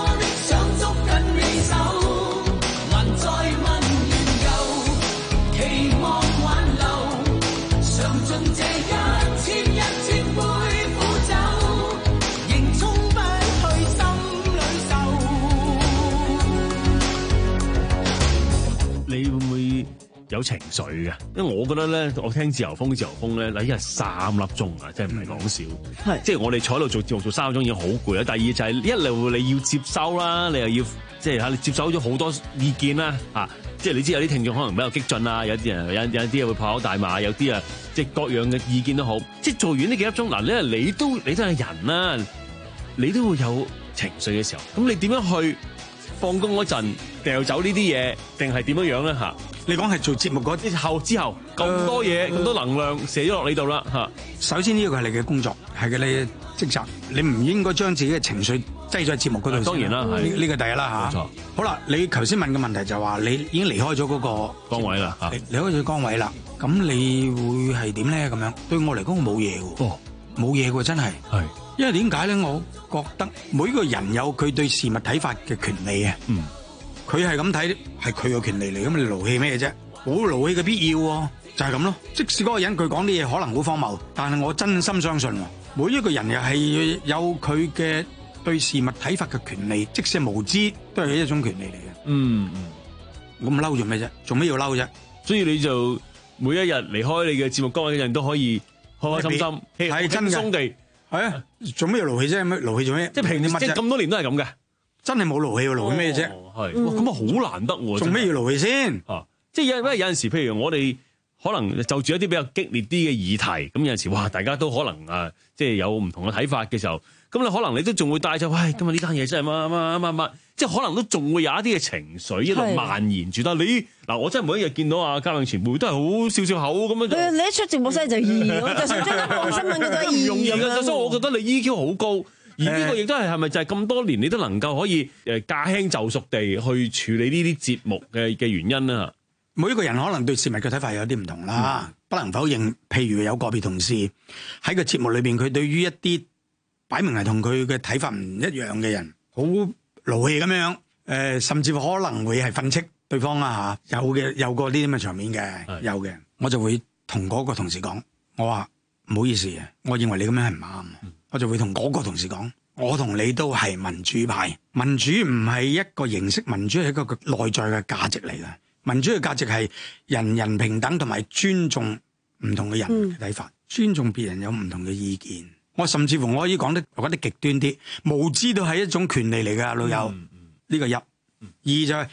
有情緒嘅，因為我覺得咧，我聽自由風自由風咧，嗱一日三粒鐘啊，真係唔係講笑。係、嗯，即係我哋坐喺度做節目做三個鐘已經好攰啦。第二就係一路你要接收啦，你又要即係嚇你接收咗好多意見啦，嚇、啊，即係你知有啲聽眾可能比較激進啊，有啲人有有啲會破口大罵，有啲啊即係各樣嘅意見都好。即係做完呢幾粒鐘，嗱，你你都你都係人啦、啊，你都會有情緒嘅時候，咁你點樣去放工嗰陣掉走呢啲嘢，定係點樣樣咧嚇？ 你講係做節目嗰啲後之後咁多嘢咁、呃、多能量射咗落你度啦嚇。 首先呢個係你嘅工作，係嘅你嘅職責，你唔應該將自己嘅情緒擠咗喺節目嗰度。當然啦，呢呢、呢個第一啦嚇。冇錯。好啦，你頭先問嘅問題就話你已經離開咗嗰個崗位啦嚇， 離開咗崗位啦，咁你會係點咧？咁樣對我嚟講冇嘢喎。哦，冇嘢喎，真係。係。因為點解咧？我覺得每個人有佢對事物睇法嘅權利啊。嗯。佢係咁睇，係佢嘅權利嚟，咁你勞氣咩啫？冇勞氣嘅必要喎，就係咁咯。即使嗰個人佢講啲嘢可能好荒謬，但係我真心相信，每一個人又係有佢嘅對事物睇法嘅權利，即使係無知都係一種權利嚟嘅。嗯嗯，我唔嬲做咩啫？做咩要嬲啫？ 所以你就每一日離開你嘅節目崗位嘅人都可以開開心心， 係真嘅， 地係啊！做咩要勞氣啫？咩勞氣做咩？ 即係平時即係咁多年都係咁嘅。 真係冇勞氣喎，勞氣咩啫？ 係，咁啊好難得喎！ 做咩要勞氣先？ 啊，即係因為有陣時，譬如我哋可能就住一啲比較激烈啲嘅議題，咁有陣時哇，大家都可能啊，即係有唔同嘅睇法嘅時候，咁你可能你都仲會帶咗，喂，今日呢單嘢真係乜乜乜乜，即係可能都仲會有一啲嘅情緒一路蔓延住。但係你嗱，我真係每一日見到阿嘉穎前輩都係好笑笑口咁樣。 你一出直播室就易，我就算將一報新聞佢都易。唔容易㗎，所以我覺得你 E Q 好高。而呢個亦都係係咪就係咁多年你都能夠可以誒駕輕就熟地去處理呢啲節目嘅嘅原因啦？ 每一個人可能對事物嘅睇法有啲唔同啦，嗯、不能否認。譬如有個別同事喺個節目裏邊，佢對於一啲擺明係同佢嘅睇法唔一樣嘅人，好勞氣咁樣，誒、呃，甚至乎可能會係訓斥對方啦嚇。有嘅有過呢啲咁嘅場面嘅，有嘅，我就會同嗰個同事講，我話唔好意思啊，我認為你咁樣係唔啱。嗯我就會同嗰個同事講，我同你都係民主派，民主唔係一個形式，民主係一個內在嘅價值嚟嘅。民主嘅價值係人人平等同埋尊重唔同嘅人嘅睇法，嗯、尊重別人有唔同嘅意見。我甚至乎我可以講得我覺得極端啲，無知都係一種權利嚟㗎，老友。呢、嗯、個一，二就係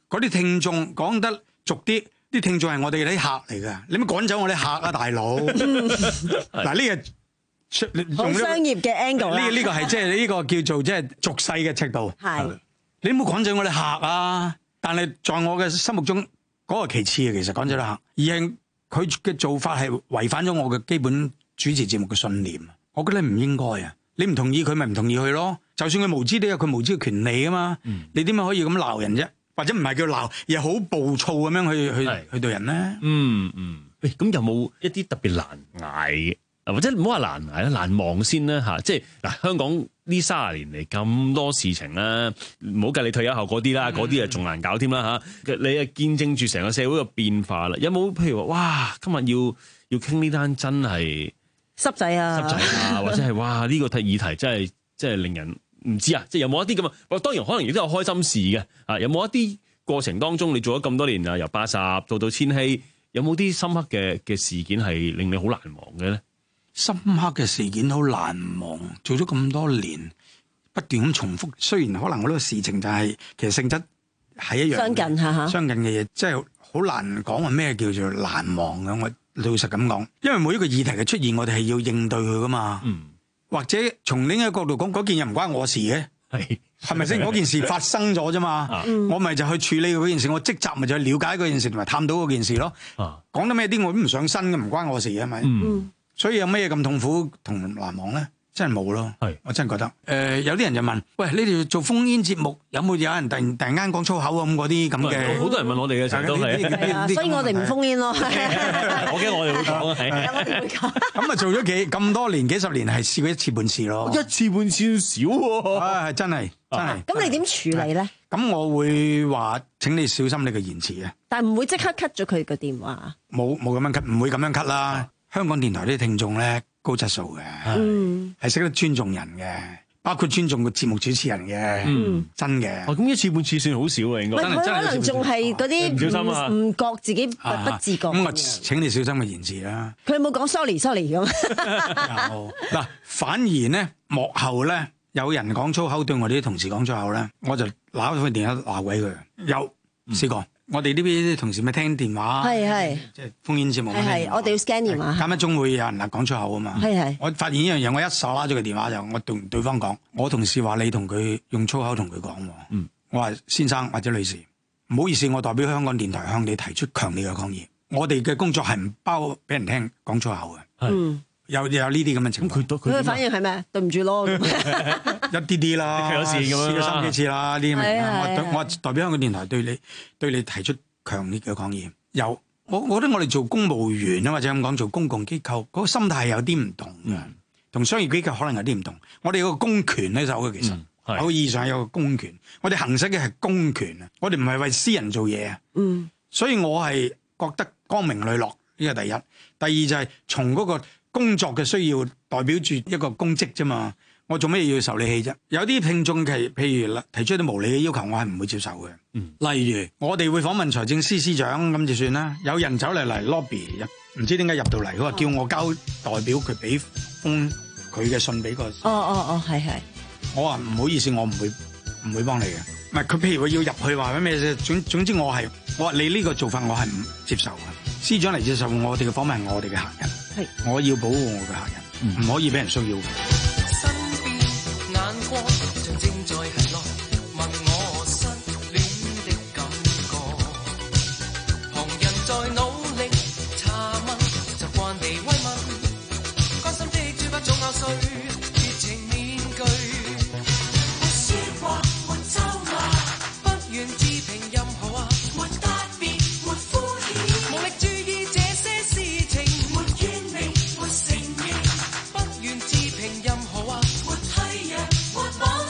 嗰啲聽眾講得俗啲，啲聽眾係我哋啲客嚟㗎，你咪趕走我啲客啊，大佬！嗱呢個好商業嘅 angle 啦。 呢呢個係即係呢個叫做即係俗世嘅尺度。 係你唔好趕走我哋客啊！但係在我嘅心目中嗰個其次嘅，其實趕走啲客，而係佢嘅做法係違反咗我嘅基本主持節目嘅信念。我覺得唔應該啊！你唔同意佢咪唔同意佢咯？就算佢無知都有佢無知嘅權利啊嘛！ 嗯、 你點解可以咁鬧人啫？或者唔係叫鬧，而係好暴躁咁樣去去去對人咧？ 嗯嗯。喂，咁有冇一啲特別難捱嘅？或者唔好話難捱啦，難忘先啦嚇。即係嗱，香港呢三十年嚟咁多事情啦，唔好計你退休後嗰啲啦，嗰啲啊仲難搞添啦嚇。你啊見證住成個社會嘅變化啦，有冇譬如話哇，今日要要傾呢單真係濕仔啊， 濕仔啊，或者係哇呢個題議題真係真係令人唔知啊，即係有冇一啲咁啊？當然可能亦都有開心事嘅啊，有冇一啲過程當中你做咗咁多年啊，由八十到到千禧，有冇啲深刻嘅嘅事件係令你好難忘嘅咧？ 深刻嘅事件好難忘，做咗咁多年，不斷咁重複。雖然可能嗰個事情就係、是、其實性質係一樣相近嚇嚇， 相近嘅嘢，即係好難講話咩叫做難忘嘅。我老實咁講，因為每一個議題嘅出現，我哋係要應對佢噶嘛。嗯，或者從另一個角度講，嗰件又唔關我事嘅，係係咪先？嗰件事發生咗啫嘛，嗯、我咪就去處理嗰件事，我職責咪就去了解嗰件事同埋探討嗰件事咯。啊、講得咩啲我都唔上身嘅，唔關我事嘅，係咪？嗯。所以有咩咁痛苦同難忘咧？真係冇咯。係，我真係覺得。誒、呃，有啲人就問：喂，你哋做烽煙節目有冇有人突然突然間講粗口咁嗰啲咁嘅？ 好多人問我哋嘅，成日都係。 所以我哋唔烽煙咯。 我驚我哋會講啊，係。 我哋會講。 咁啊，做咗幾咁多年幾十年，係試過一次半次咯。 一次半次少喎。 啊，係真係真係。 咁你點處理咧？ 咁我會話：請你小心你嘅言辭啊！ 但係唔會即刻 cut 咗佢嘅電話。 冇冇咁樣 cut，唔會咁樣 cut 啦。香港電台啲聽眾咧高質素嘅，係識、嗯、得尊重人嘅，包括尊重個節目主持人嘅，嗯、真嘅。 哦，咁一次半次算好少啊，應該。 佢可能仲係嗰啲唔小心啊，唔覺自己不不自覺。咁我請你小心嘅言辭啦。 佢有冇講 sorry sorry 咁？ 有嗱，反而咧幕後咧有人講粗口對我哋啲同事講粗口咧，我就攞佢電話鬧鬼佢。有試過。嗯我哋呢邊啲同事咪聽電話，係係即係烽煙節目，係係我哋要 scan 電話，間唔中會有人啊講粗口啊嘛，係係。我發現呢樣嘢，我一手拉咗個電話就我同對方講，我同事話你同佢用粗口同佢講，嗯，我話先生或者女士，唔好意思，我代表香港電台向你提出強烈嘅抗議，我哋嘅工作係唔包俾人聽講粗口嘅，嗯。有有呢啲咁嘅情況， 佢嘅反應係咩？對唔住咯，一啲啲啦，有事咁樣試咗三幾次啦，呢啲咁嘅。我我代表香港電台對你對你提出強烈嘅抗議。有，我我覺得我哋做公務員啊，或者咁講做公共機構，嗰個心態有啲唔同嘅，同商業機構可能有啲唔同。我哋有個公權咧，就嘅其實，某意義上有個公權。我哋行使嘅係公權啊，我哋唔係為私人做嘢啊。嗯，所以我係覺得光明磊落呢個第一。第二就係從嗰個工作嘅需要代表住一個公職啫嘛，我做咩要受你氣啫？有啲聽眾其譬如提出啲無理嘅要求，我係唔會接受嘅。嗯，例如我哋會訪問財政司司長咁就算啦，有人走嚟嚟 lobby 入，唔知點解入到嚟，佢話叫我交代表佢俾封佢嘅信俾個。哦哦哦，係係。 我話唔好意思，我唔會唔會幫你嘅。唔係佢譬如佢要入去話咩咩，總總之我係我話你呢個做法我係唔接受嘅。司長嚟接受我哋嘅訪問係我哋嘅客人。係，我要保護我嘅客人，唔、嗯、可以俾人騷擾。身邊眼光像正在係落，問我失戀的感覺。旁人在努力查問，習慣地慰問，關心的嘴巴總咬碎，絕情面具。沒説話，沒咒罵，不願置評任何話，沒特別，沒敷衍，無力注意這些事情。不願置評任何話，沒體諒，沒往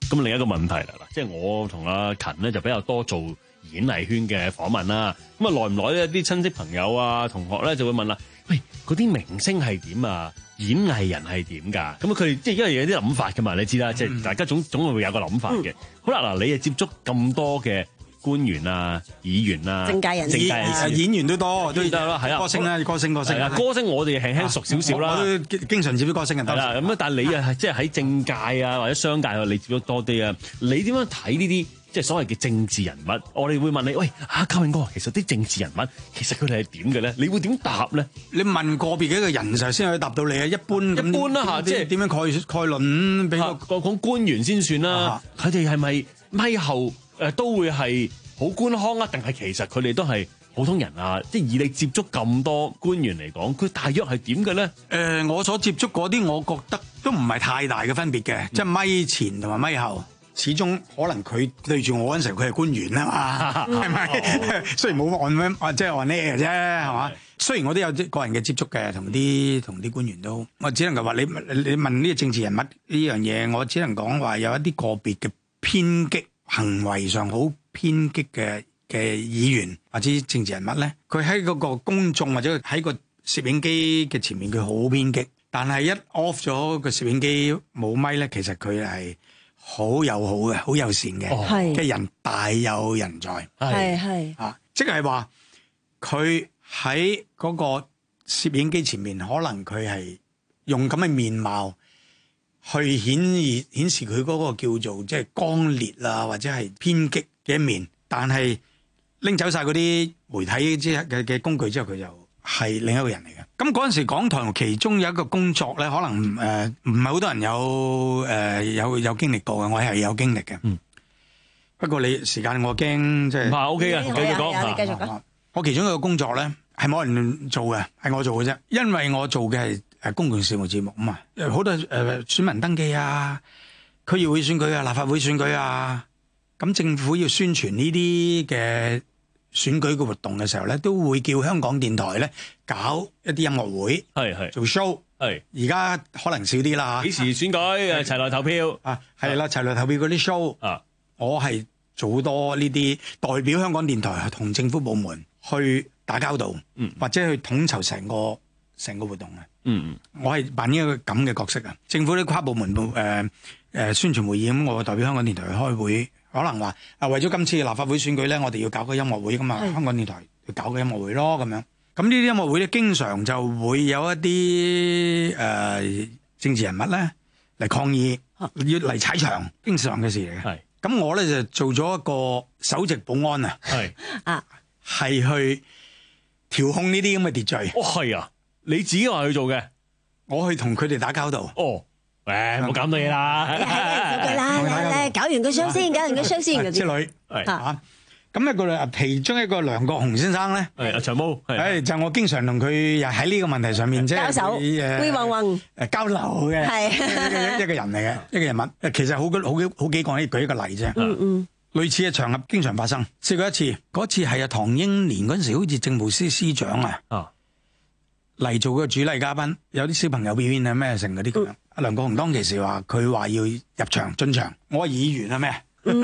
咁另一個問題啦，嗱，即係我同阿勤咧就比較多做演藝圈嘅訪問啦。咁啊，耐唔耐咧啲親戚朋友啊、同學咧就會問啦，喂，嗰啲明星係點啊？演藝人係點㗎？咁佢哋即係因為有啲諗法㗎嘛，你知啦，即係大家總總係會有個諗法嘅。好啦，嗱，你誒接觸咁多嘅官員啊、議員啊、 政界人士、 演員都多，都得啦，係啊， 歌星啦，歌星歌星啊，歌星我哋輕輕熟少少啦， 我都經常接觸歌星嘅。 係啦，咁啊，但係你啊，即係喺政界啊或者商界啊，你接觸多啲啊，你點樣睇呢啲即係所謂嘅政治人物？我哋會問你，喂，啊，家永哥，其實啲政治人物其實佢哋係點嘅咧？你會點答咧？ 你問個別嘅一個人就先可以答到你啊！一般一般啦嚇，即係點樣概概論俾個講官員先算啦。佢哋係咪咪後誒都會係好官腔啊？定係其實佢哋都係普通人啊？即係以你接觸咁多官員嚟講，佢大約係點嘅咧？ 誒，我所接觸嗰啲，我覺得都唔係太大嘅分別嘅，即係咪前同埋咪後。始終可能佢對住我嗰陣時，佢係官員啊嘛，係咪？雖然冇按咩，即係按呢嘅啫，係嘛？雖然我都有啲個人嘅接觸嘅，同啲同啲官員都，我只能夠話你你問呢個政治人物呢樣嘢，我只能講話有一啲個別嘅偏激行為上好偏激嘅嘅議員或者政治人物咧，佢喺嗰個公眾或者喺個攝影機嘅前面，佢好偏激，但係一 off 咗個攝影機冇咪咧，其實佢係好友好嘅，好友善嘅，嘅、哦、人大有人在， 係係啊，即係話佢喺嗰個攝影機前面，可能佢係用咁嘅面貌去顯示顯示佢嗰個叫做即係剛烈啊，或者係偏激嘅一面，但係拎走晒嗰啲媒體之嘅嘅工具之後，佢就係另一個人嚟嘅。咁嗰陣時，港台其中有一個工作咧，可能誒唔係好多人有誒、呃、有有經歷過嘅，我係有經歷嘅。嗯。不過你時間我驚即係。唔係 OK 嘅，繼續講。你繼續講。我其中一個工作咧係冇人做嘅，係我做嘅啫。因為我做嘅係誒公共事務節目啊嘛，好多誒、呃、選民登記啊、區議會選舉啊、立法會選舉啊，咁政府要宣傳呢啲嘅選舉嘅活動嘅時候咧，都會叫香港電台咧搞一啲音樂會，係係做 show，係而家可能少啲啦。幾時選舉？誒齊來投票啊，係啦，齊來投票嗰啲 show 啊，我係做好多呢啲代表香港電台同政府部門去打交道，嗯，或者去統籌成個成個活動嘅，嗯嗯，我係扮演一個咁嘅角色啊。政府啲跨部門部誒誒、呃、宣傳會議，咁我代表香港電台去開會。可能話啊，為咗今次立法會選舉咧，我哋要搞個音樂會㗎嘛，香港電台要搞個音樂會咯，咁樣。咁呢啲音樂會咧，經常就會有一啲誒、呃、政治人物咧嚟抗議，要嚟踩場，經常嘅事嚟嘅。係。咁我咧就做咗一個首席保安啊，係啊，係去調控呢啲咁嘅秩序。哦，係啊，你自己話去做嘅，我去同佢哋打交道。哦。誒，冇搞到嘢啦，係係啦，搞完個箱先，搞完個箱先嗰啲之類，係啊。咁一個其中一個梁國雄先生咧，係阿長毛，誒就我經常同佢又喺呢個問題上面即係交手，會混混誒交流嘅，係一個人嚟嘅，一個人物。誒其實好好好幾個，可以舉一個例啫。嗯嗯，類似嘅場合經常發生。試過一次，嗰次係阿唐英年嗰陣時，好似政務司司長啊，嚟做個主禮嘉賓，有啲小朋友表演啊咩成嗰啲咁樣。阿梁國雄當其時話佢話要入場進場，我話議員啊咩？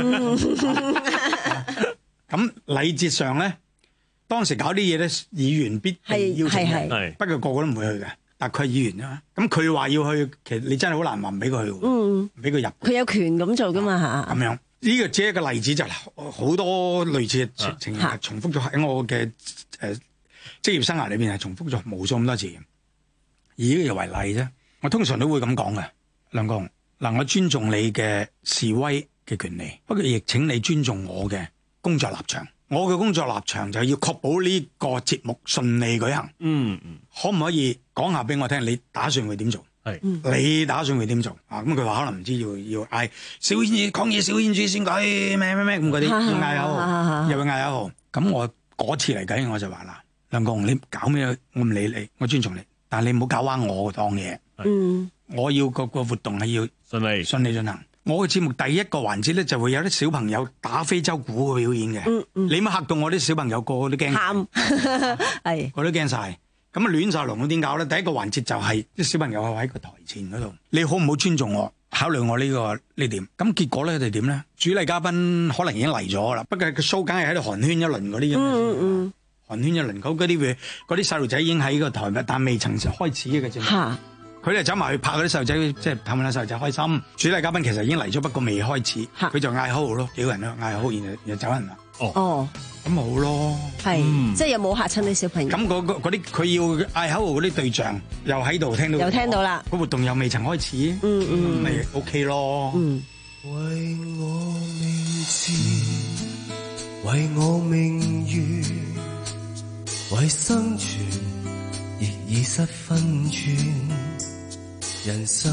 咁禮節上咧，當時搞啲嘢咧，議員必定邀請嘅，不過個個都唔會去嘅。但佢係議員啊，咁佢話要去，其實你真係好難話唔俾佢去，唔俾佢入。佢有權咁做噶嘛嚇？咁樣呢個只係一個例子，就好多類似嘅情形重複咗喺我嘅誒職業生涯裏邊係重複咗無數咁多次。以呢個就為例啫。我通常都會咁講嘅，梁國雄嗱，我尊重你嘅示威嘅權利，不過亦請你尊重我嘅工作立場。我嘅工作立場就係要確保呢個節目順利舉行。嗯嗯，可唔可以講下俾我聽？你打算會點做？係，你打算會點做？啊，咁佢話可能唔知要要嗌小圈子抗議小圈子先舉咩咩咩咁嗰啲，要嗌口號，又會嗌口號。咁我嗰次嚟計，我就話啦，梁國雄你搞咩？我唔理你，我尊重你，但係你唔好搞彎我當嘢。嗯，我要個個活動係要順利順利進行。我嘅節目第一個環節咧，就會有啲小朋友打非洲鼓嘅表演嘅。嗯嗯，你咪嚇到我啲小朋友個個都驚，喊係，我都驚晒。咁啊亂晒龍，我點搞咧？第一個環節就係啲小朋友係喺個台前嗰度，你好唔好尊重我？ 考慮我呢、這個呢點。咁結果咧，佢哋點咧？主禮嘉賓可能已經嚟咗啦，不過個 show 梗係喺度寒暄一輪嗰啲咁。 嗯嗯， 寒暄一輪，嗰嗰啲嗰啲細路仔已經喺個台，但未曾開始嘅啫嘛。佢哋走埋去拍嗰啲細路仔，即係氹下細路仔開心。主禮嘉賓其實已經嚟咗，不過未開始，佢就嗌好咯，幾個人咯，嗌好，然後然後走人啦。 哦， 咁好咯， 係，即係有冇嚇親啲小朋友？ 咁嗰嗰啲佢要嗌口號嗰啲對象又喺度聽到， 又聽到啦。 個活動又未曾開始， 嗯嗯， 咪 OK 咯。 嗯。 為我名字，為我名譽，為生存亦已失分寸。人生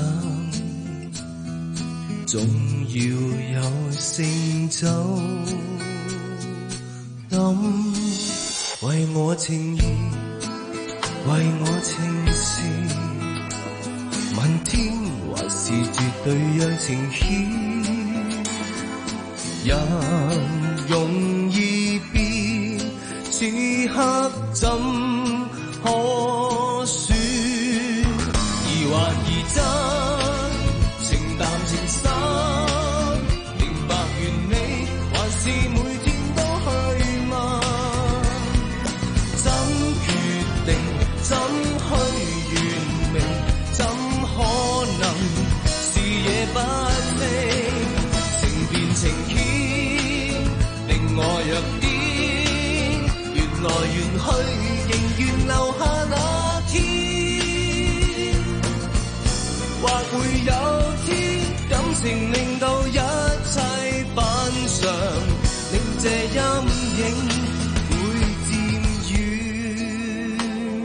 總要有成就，諗為我情義，為我情事，問天還是絕對讓情牽。人容易變，此刻怎可說？疑幻疑真，情淡情深，明白原理，還是每天都去問，怎決定，怎去完美，怎可能視野不清，情變情牽，令我弱點，緣來緣去，仍願留下那天。或會有天，感情令到一切反常，令這陰影會漸遠。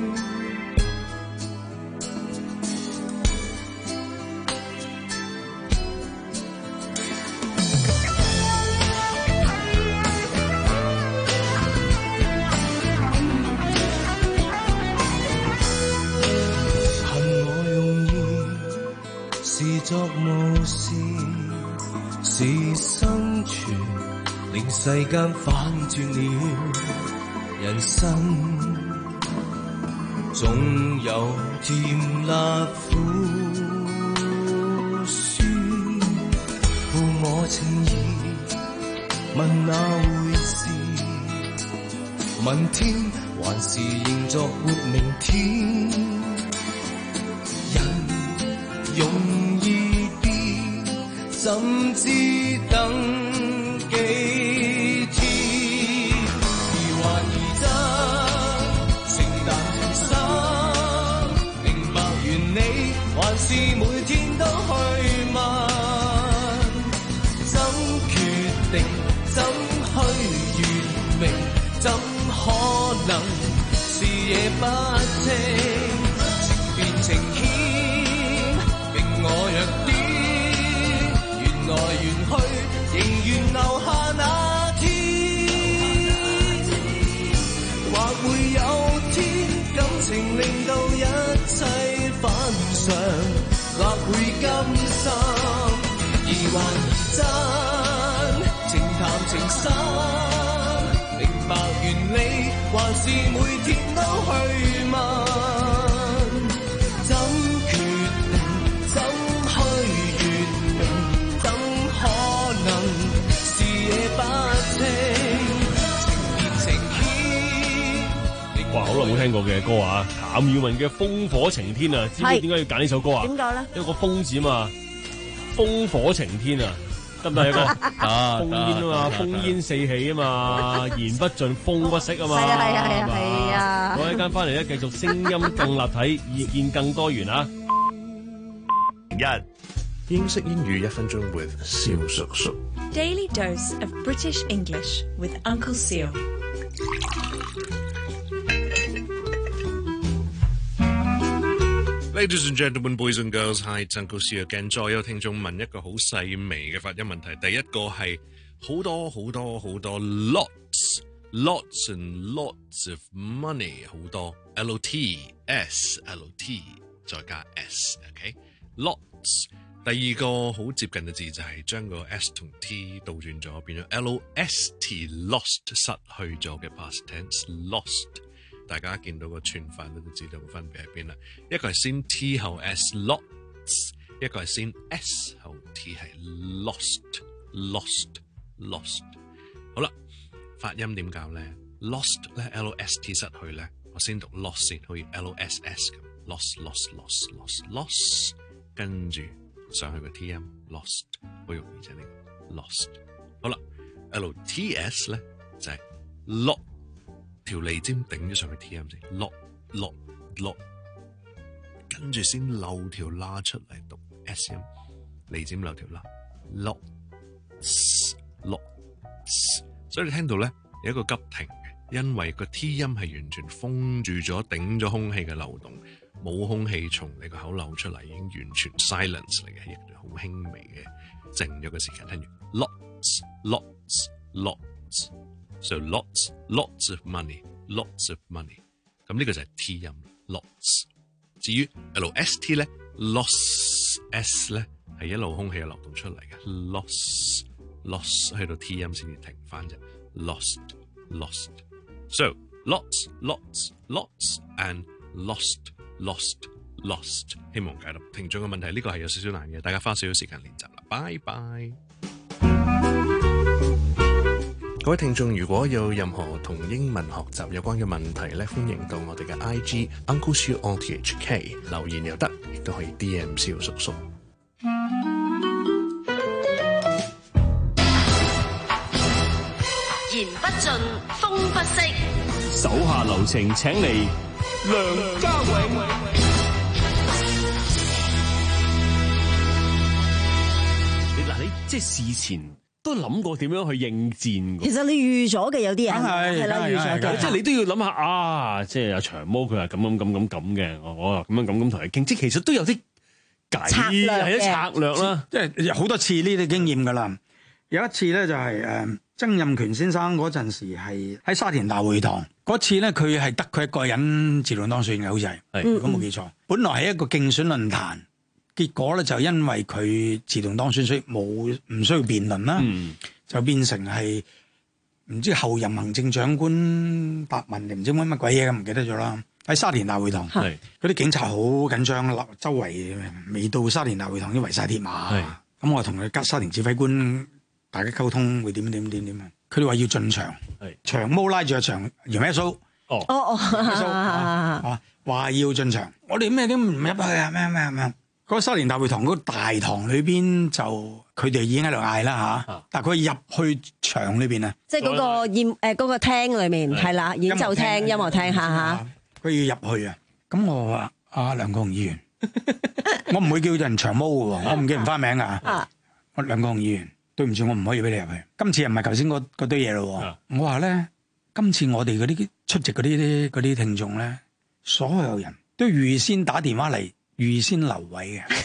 恨我容易視作無事，是生存令世間反轉了。人生總有甜辣苦酸，負我情義，問那回事？問天還是仍作活明天？人容易變，怎知等幾天？疑幻疑真，情淡情深，明白原理，還是每天都去問，怎決定，怎去完美，怎可能視野不清，情變情牽，令我弱點，緣來緣去，仍願留下那天。或會有天，感情令到一切反常，或會甘心，疑幻疑真，情淡情深，明白原理，還是每天都去問，怎決定，怎去完美，怎可能視野不清，情變情牽。 哇，好耐冇聽過嘅歌啊！譚耀文嘅《烽火情天》啊，知唔知點解要揀呢首歌啊？ 點解咧？ 有個風字啊嘛，烽火情天啊，得唔得？有個烽煙啊嘛，烽煙四起啊嘛，言不盡風不息啊嘛。 係啊係啊係啊係啊！ 我一間翻嚟咧，繼續聲音更立體，意見更多元啊！ 一英式英語一分鐘 with 蕭叔叔。 Daily dose of British English with Uncle Seal. Ladies and gentlemen, boys and girls, hi, it's Uncle Seal again. 再有聽眾問一個好細微嘅發音問題，第一個係好多好多好多 lots, lots and lots of money 好多 L O T S L O T 再加 S，OK lots。第二個好接近嘅字就係將個 S 同 T 倒轉咗，變咗 L O S T lost 失去咗嘅 past tense lost。大家見到個串法都知道個分別喺邊啦。一個係先 T 後 S lots，一個係先 S 後 T 係 lost，lost，lost。好啦，發音點教咧 ？lost 咧 L O S T 失去咧，我先讀 lost 先，好似 L O S S 咁 ，lost，lost，lost，lost，lost，跟住上去個 T 音 lost，好容易啫呢個 lost。好啦 ，L T S 咧就係 lock，條脷尖頂咗上去 T 音先 ，lock，lock，lock，跟住先漏條拉出嚟讀 S 音，脷尖漏條拉 ，lock，lock。所以你聽到咧有一個急停嘅，因為個 T 音係完全封住咗、頂咗空氣嘅流動，冇空氣從你個口漏出嚟，已經完全 silence 嚟嘅，亦都好輕微嘅靜咗個時間。聽住 lots、lots、lots，so lots、lots of money、lots of money， 咁呢個就係 T 音 lots。至於 L S T 咧 ，loss S 咧係一路空氣嘅流動出嚟嘅 loss。lost 去到 T 音先至停翻啫 ，lost lost。So lots lots lots and lost lost lost。希望解答聽眾嘅問題，呢個係有少少難嘅，大家花少少時間練習啦。拜拜。各位聽眾，如果有任何同英文學習有關嘅問題咧，歡迎到我哋嘅 I G Uncle Siu on T H K 留言又得，亦都可以 D M 蕭叔叔。 言不盡，風不息， 手下留情，請嚟梁家榮。你嗱，你即係事前都諗過點樣去應戰㗎？ 其實你預咗嘅有啲人係啦，預咗嘅， 即係你都要諗下啊！即係阿長毛佢係咁咁咁咁咁嘅，我我咁樣咁咁同佢傾，即係其實都有啲計策略嘅策略啦。 即係有好多次呢啲經驗㗎啦。有一次咧就係、是、誒。呃曾蔭權先生嗰陣時係喺沙田大會堂嗰次咧，佢係得佢一個人自動當選嘅，好似係，如果冇記錯。本來係一個競選論壇，結果咧就因為佢自動當選，所以冇唔需要辯論啦，嗯、就變成係唔知後任行政長官答問定唔知乜乜鬼嘢咁，唔記得咗啦。喺沙田大會堂，嗰啲警察好緊張，周圍未到沙田大會堂已經圍晒鐵馬。咁我同佢加沙田指揮官。大家溝通會點點點點啊！佢哋話要進場，長毛拉住個長楊咩蘇， 哦哦， 啊話要進場，我哋咩都唔入去啊！咩咩咩，嗰個沙田大會堂嗰個大堂裏邊就佢哋已經喺度嗌啦嚇，但係佢入去場裏邊啊， 即係嗰個演誒嗰個廳裏面係啦，演奏廳、音樂廳嚇嚇， 佢要入去啊！咁我話阿梁國雄議員，我唔會叫人長毛嘅喎，我唔叫人花名啊，我梁國雄議員。對唔住，我唔可以俾你入去。今次又唔係頭先嗰嗰堆嘢咯。啊、我話咧，今次我哋嗰啲出席嗰啲嗰啲聽眾咧，所有人都預先打電話嚟，預先留位嘅。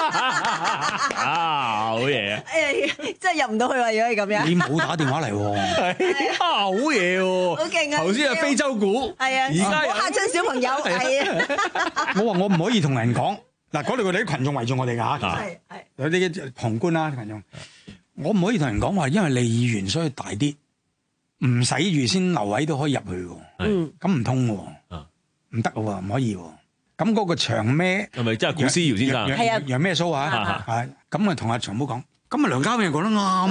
啊，好嘢啊！ 真係入唔到去喎，如果係咁樣。 你冇打電話嚟喎。 啊，好嘢喎！ 好勁啊！ 頭先係非洲鼓， 係啊，而家嚇親小朋友。係啊。 我話我唔可以同人講嗱，嗰度佢哋啲群眾圍住我哋㗎嚇， 係係有啲旁觀啦，群眾。我唔可以同人講話，因為你議員所以大啲，唔使預先留位都可以入去喎。嗯，咁唔通喎，唔得喎，唔可以喎。咁嗰個長咩？ 係咪真係古思堯先生？ 係啊， 楊咩蘇啊？係咁啊，同阿長毛講，咁啊梁家榮講得啱。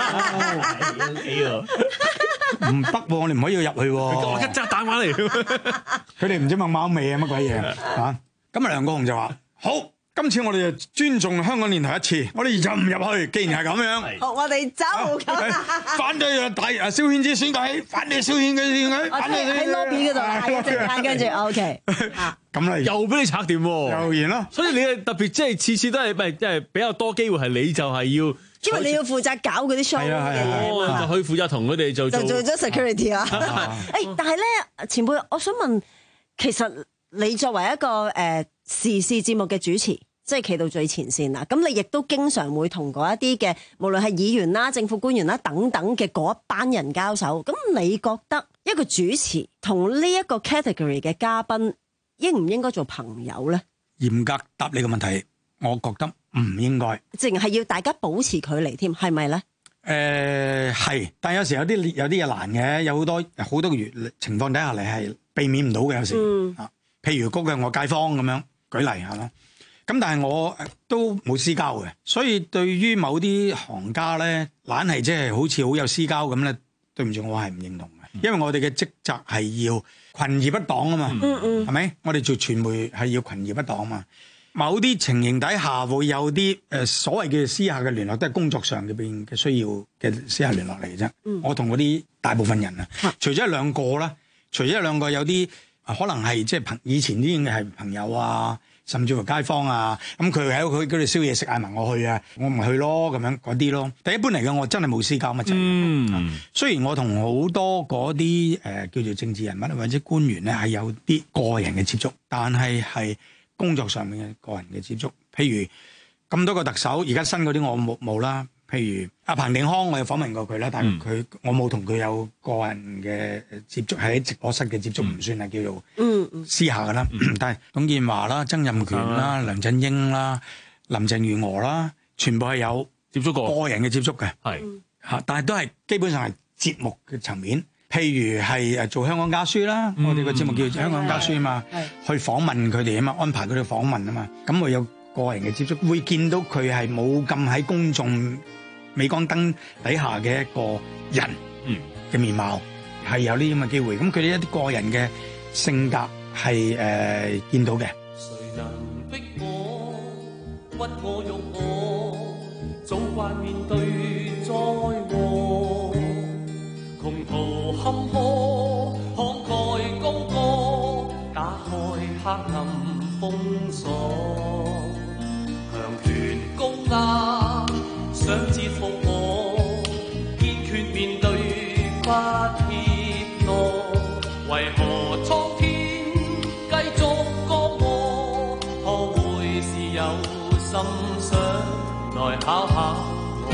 唔得喎，我哋唔可以入去喎。 我一揸打翻嚟， 佢哋唔知乜貓味啊，乜鬼嘢啊？咁啊，梁國雄就話好。今次我哋就尊重香港電台一次，我哋就唔入去。既然係咁樣， 好，我哋走。 反對啊！大啊，蕭憲之選舉，反對蕭憲嘅選舉，反對喺 lobby 嗰度嗌一陣間，跟住 OK。 咁嚟又俾你拆掂，又完咯。 所以你特別即係次次都係，唔係即係比較多機會係你就係要， 因為你要負責搞嗰啲 show 嘅嘢， 就可以負責同佢哋做就做咗 security 啦。誒，但係咧，前輩，我想問，其實你作為一個誒時事節目嘅主持，即係企到最前線啦。咁你亦都經常會同嗰一啲嘅，無論係議員啦、政府官員啦等等嘅嗰一班人交手。咁你覺得一個主持同呢一個 category 嘅嘉賓應唔應該做朋友咧？ 嚴格答你個問題，我覺得唔應該。 淨係要大家保持距離添，係咪咧？ 誒係、呃，但係有時有啲有啲嘢難嘅，有好多好多個月情況底下嚟係避免唔到嘅。有時、嗯、啊，譬如嗰個我街坊咁樣舉例係嘛。 咁但係我都冇私交嘅，所以對於某啲行家咧，懶係即係好似好有私交咁咧，對唔住，我係唔認同嘅，因為我哋嘅職責係要群而不黨啊嘛， 嗯嗯， 係咪？我哋做傳媒係要群而不黨啊嘛。某啲情形底下會有啲誒、呃、所謂嘅私下嘅聯絡，都係工作上嘅邊嘅需要嘅私下聯絡嚟啫。 嗯、 我同嗰啲大部分人啊，除咗一兩個啦，除咗一兩個有啲可能係即係朋以前啲已經係朋友啊。甚至乎街坊啊，咁佢喺佢嗰度燒嘢食嗌埋我去啊，我咪去咯，咁樣嗰啲咯。但一般嚟講，我真係冇私交乜滯。嗯，雖然我同好多嗰啲誒叫做政治人物或者官員咧係有啲個人嘅接觸，但係係工作上面嘅個人嘅接觸。譬如咁多個特首，而家新嗰啲我冇冇啦。譬如阿彭定康，我有訪問過佢啦，但係佢、嗯、我冇同佢有個人嘅接觸，喺直播室嘅接觸唔、嗯、算係叫做私下噶啦。嗯、但係董建華啦、曾蔭權啦、梁振英啦、林鄭月娥啦，全部係有接觸過個人嘅接觸嘅，係嚇，但係都係基本上係節目嘅層面。譬如係誒做香港家書啦，嗯、我哋個節目叫香港家書啊嘛，去訪問佢哋啊嘛，安排佢哋訪問啊嘛，咁我有個人嘅接觸，會見到佢係冇咁喺公眾鎂光燈底下嘅一個人嘅面貌，係、嗯、有呢啲咁嘅機會。咁佢哋一啲個人嘅性格係誒、呃、見到嘅。 誰能逼我屈我辱我，早慣面對災禍，窮途坎坷慷慨高歌，打開黑暗封鎖，強權高壓想折服我，堅決面對不怯懦，為何蒼天繼續降禍？可會是有心想來考考我？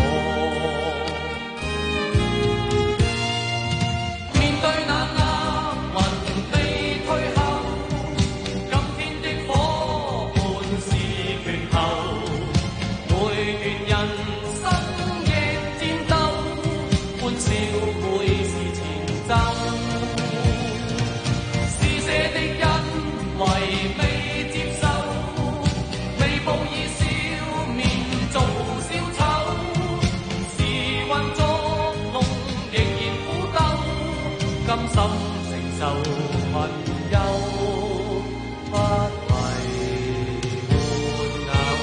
面對那厄運未退後，今天的夥伴是拳頭，每段人心承受困憂，不為玩偶。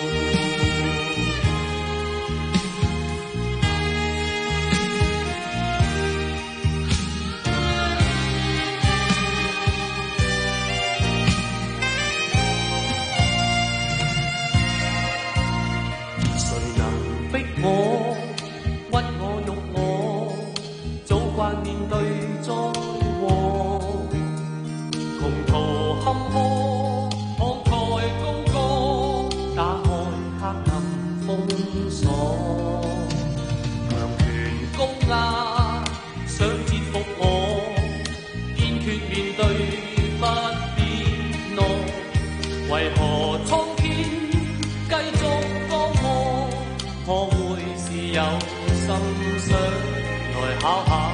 誰能逼我屈我辱我，早慣面對災禍，窮途坎坷慷慨高歌，打開黑暗封鎖，強權高壓想折服我，堅決面對不變懦，為何蒼天繼續降禍？可會是有心想來考考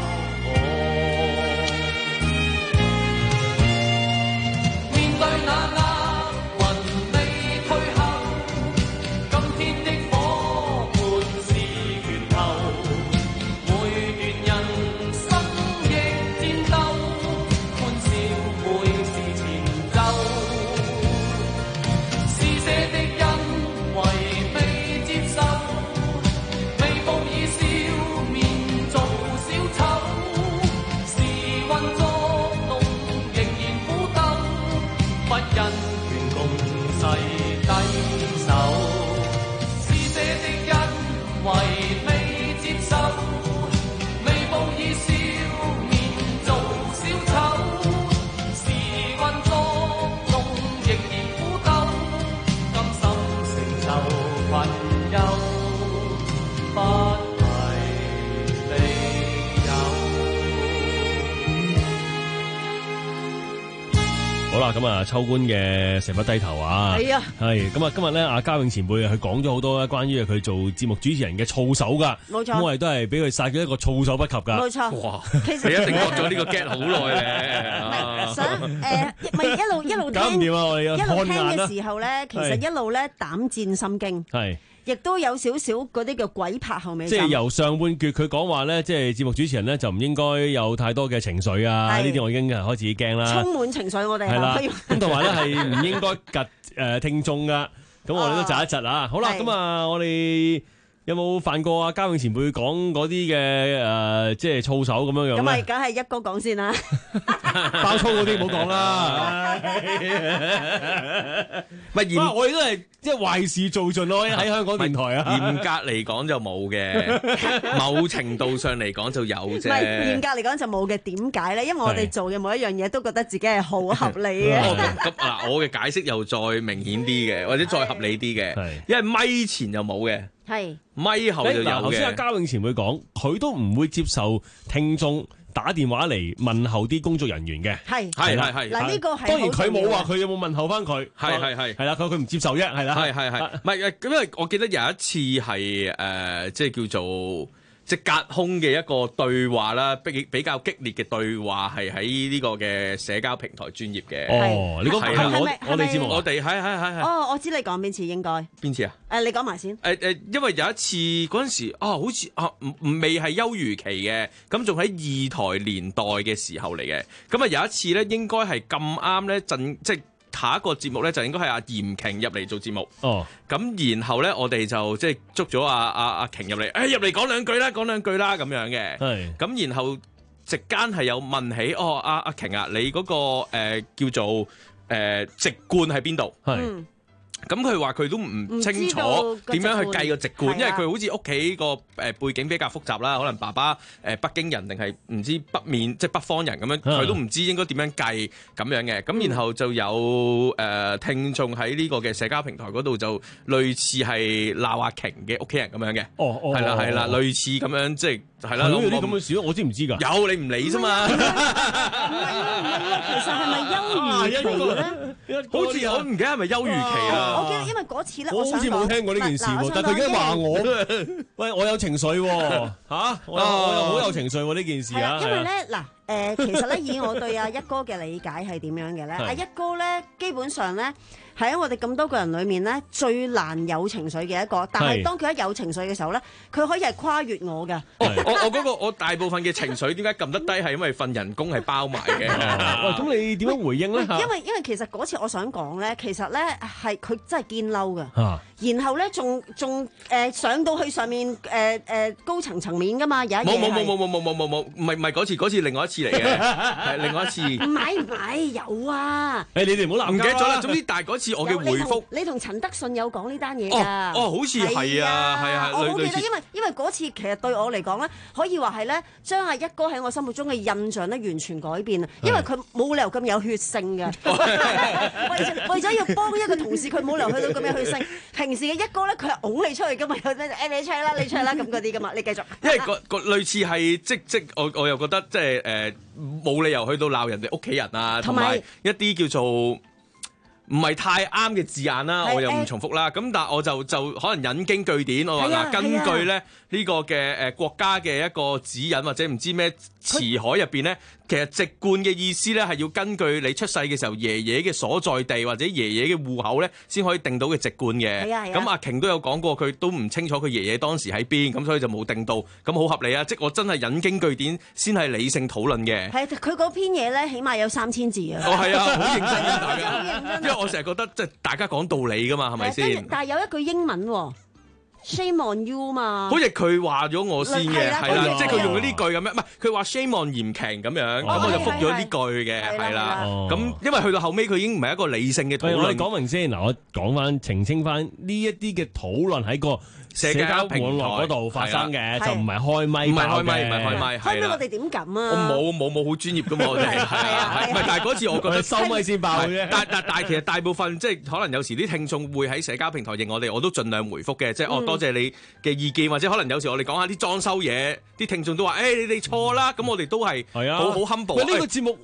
咁啊秋官嘅成不低頭啊， 係啊， 係咁啊，今日咧阿嘉永前輩佢講咗好多咧關於佢做節目主持人嘅操守噶， 冇錯， 咁我哋都係俾佢殺咗一個措手不及噶， 冇錯， 哇！ 其實你一定學咗呢個 get 好耐咧， 唔係想誒，咪一路一路聽， 搞唔掂啊！我哋一路聽看眼啦嘅時候咧，其實一路咧膽戰心驚， 係。 亦都有少少嗰啲叫鬼拍後尾即係由上半橛佢講話咧，即係節目主持人咧就唔應該有太多嘅情緒啊！呢啲我已經開始驚啦， 充滿情緒我哋係啦，咁同埋咧係唔應該窒誒聽眾噶，咁我哋都窒一窒啊！好啦，咁啊我哋有冇犯過啊？嘉永前輩講嗰啲嘅誒，即係操守咁樣樣咁咪梗係一哥講先啦， 包粗嗰啲唔好講啦。唔係，我哋都係即係壞事做盡咯，喺香港電台啊。 嚴格嚟講就冇嘅，某程度上嚟講就有啫。 唔係嚴格嚟講就冇嘅，點解咧？因為我哋做嘅每一樣嘢都覺得自己係好合理嘅。 咁嗱，我嘅解釋又再明顯啲嘅，或者再合理啲嘅，因為咪前就冇嘅。 係咪後就有嘅。 頭先阿嘉永前輩講，佢都唔會接受聽眾打電話嚟問候啲工作人員嘅。 係係係係。 嗱呢個係當然佢冇話佢有冇問候翻佢。 係係係。 係啦，佢佢唔接受啫，係啦。 係係係。唔係咁，因為我記得有一次係誒，即係叫做。即隔空嘅一個對話啦，比比較激烈嘅對話係喺呢個嘅社交平台專頁嘅。 哦，你講係我我哋節目， 我哋係係係係。 哦，我知你講邊次應該。邊次啊？ 誒，你講埋先。 誒誒，因為有一次嗰陣時啊，好似啊唔唔未係休漁期嘅，咁仲喺二台年代嘅時候嚟嘅。咁啊有一次咧，應該係咁啱咧，陣即下一個節目咧就應該係阿嚴瓊入嚟做節目。 哦， 咁然後咧我哋就即係捉咗阿阿阿瓊入嚟，誒入嚟講兩句啦，講兩句啦咁樣嘅。係。咁然後席間係有問起，哦阿阿瓊啊，你嗰、那個誒、呃、叫做誒、呃、籍貫喺邊度？係。咁佢話佢都唔清楚點樣去計個籍貫，因為佢好似屋企個誒背景比較複雜啦，可能爸爸誒北京人定係唔知北面即係北方人咁樣，佢都唔知應該點樣計咁樣嘅。咁然後就有誒聽眾喺呢個嘅社交平台嗰度就類似係鬧阿瓊嘅屋企人咁樣嘅。哦哦，係啦係啦，類似咁樣即係係啦。 有啲咁嘅事，我知唔知㗎？ 有你唔理啫嘛。 唔係唔係，其實係咪休漁期咧？ 好似我唔記得係咪休漁期啊？ 我記得，因為嗰次咧， 我好似冇聽過呢件事喎，但係佢而家話我，喂，我有情緒喎，嚇，我我又好有情緒喎呢件事啊。 因為咧嗱，誒，其實咧以我對阿一哥嘅理解係點樣嘅咧？阿一哥咧基本上咧係喺我哋咁多個人裡面咧最難有情緒嘅一個，但係當佢一有情緒嘅時候咧，佢可以係跨越我嘅。 我我嗰個我大部分嘅情緒點解撳得低係因為份人工係包埋嘅。 喂，咁你點樣回應咧？ 因為因為其實嗰次我想講咧，其實咧係佢真係堅嬲㗎。然後咧，仲仲誒上到去上面誒誒、呃、高層層面㗎嘛，有一嘢係冇冇冇冇冇冇冇冇冇，唔係唔係嗰次，嗰次另外一次嚟嘅，係另外一次。 唔係唔係有啊！ 誒，你哋唔好鬧交啦。 唔記得咗啦。總之，但係嗰次我嘅回覆， 你同陳德信有講呢單嘢㗎。 哦，好似係啊，係啊， 我好記得，因為因為嗰次其實對我嚟講咧，可以話係咧，將阿一哥喺我心目中嘅印象咧完全改變啊！因為佢冇理由咁有血性嘅，為為咗要幫一個同事，佢冇理由去到咁有血性。平時嘅一哥咧，佢係拱你出去噶嘛，有咩誒你出去啦，你出去啦咁嗰啲噶嘛，你繼續。 因為個個類似係即即我我又覺得即係誒冇理由去到鬧人哋屋企人啊，同埋一啲叫做唔係太啱嘅字眼啦，我又唔重複啦。咁但係我就就可能引經據典，我話嗱，根據咧呢個嘅誒國家嘅一個指引或者唔知咩詞海入邊咧，其實籍貫嘅意思咧係要根據你出世嘅時候爺爺嘅所在地或者爺爺嘅戶口咧，先可以定到嘅籍貫嘅。咁阿瓊都有講過，佢都唔清楚佢爺爺當時喺邊，咁所以就冇定到。咁好合理啊！即我真係引經據典先係理性討論嘅。 係佢嗰篇嘢咧，起碼有三千字啊！ 哦，係啊，好認真嘅大家，因為我成日覺得即係大家講道理噶嘛，係咪先？ 但係有一句英文喎。Shame on you 嘛， 好似佢話咗我先嘅，係啦，即係佢用咗呢句咁樣，唔係佢話 shame on 嚴瓊咁樣，咁我就覆咗呢句嘅，係啦。咁因為去到後尾佢已經唔係一個理性嘅討論。我哋講明先，嗱，我講翻澄清翻呢一啲嘅討論喺個社交平台嗰度發生嘅，就唔係開咪， 唔係開咪，唔係開咪， 開咪我哋點敢啊？ 我冇冇冇好專業噶嘛，我哋係啊，唔係，但係嗰次我覺得收咪先爆啫。 但但但係其實大部分即係可能有時啲聽眾會喺社交平台認我哋，我都盡量回覆嘅，即係哦多謝你嘅意見，或者可能有時我哋講下啲裝修嘢，啲聽眾都話誒你哋錯啦，咁我哋都係好好 humble。 呢個節目。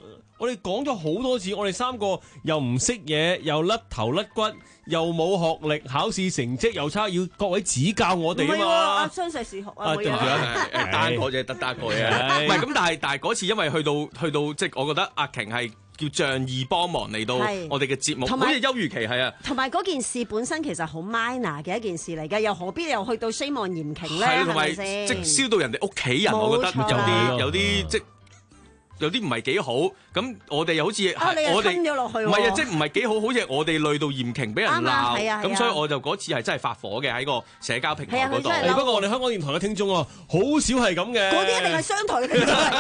我哋講咗好多次，我哋三個又唔識嘢，又甩頭甩骨，又冇學歷，考試成績又差，要各位指教我哋啊嘛。 阿雙碩士學啊， 對唔住啊，單個啫，得單個啫。唔係咁，但係但係嗰次因為去到去到即係我覺得阿瓊係叫仗義幫忙嚟到我哋嘅節目，好似休漁期係啊。 同埋嗰件事本身其實好 minor 嘅一件事嚟嘅，又何必又去到希望嚴懲咧？ 係同埋係即係燒到人哋屋企人，我覺得有啲有啲即有啲唔係幾好，咁我哋又好似我哋吞咗落去， 唔係啊，即係唔係幾好，好似我哋累到嚴刑俾人鬧，咁所以我就嗰次係真係發火嘅喺個社交平台嗰度。 不過我哋香港電台嘅聽眾啊，好少係咁嘅。 嗰啲一定係商台嘅聽眾嚟。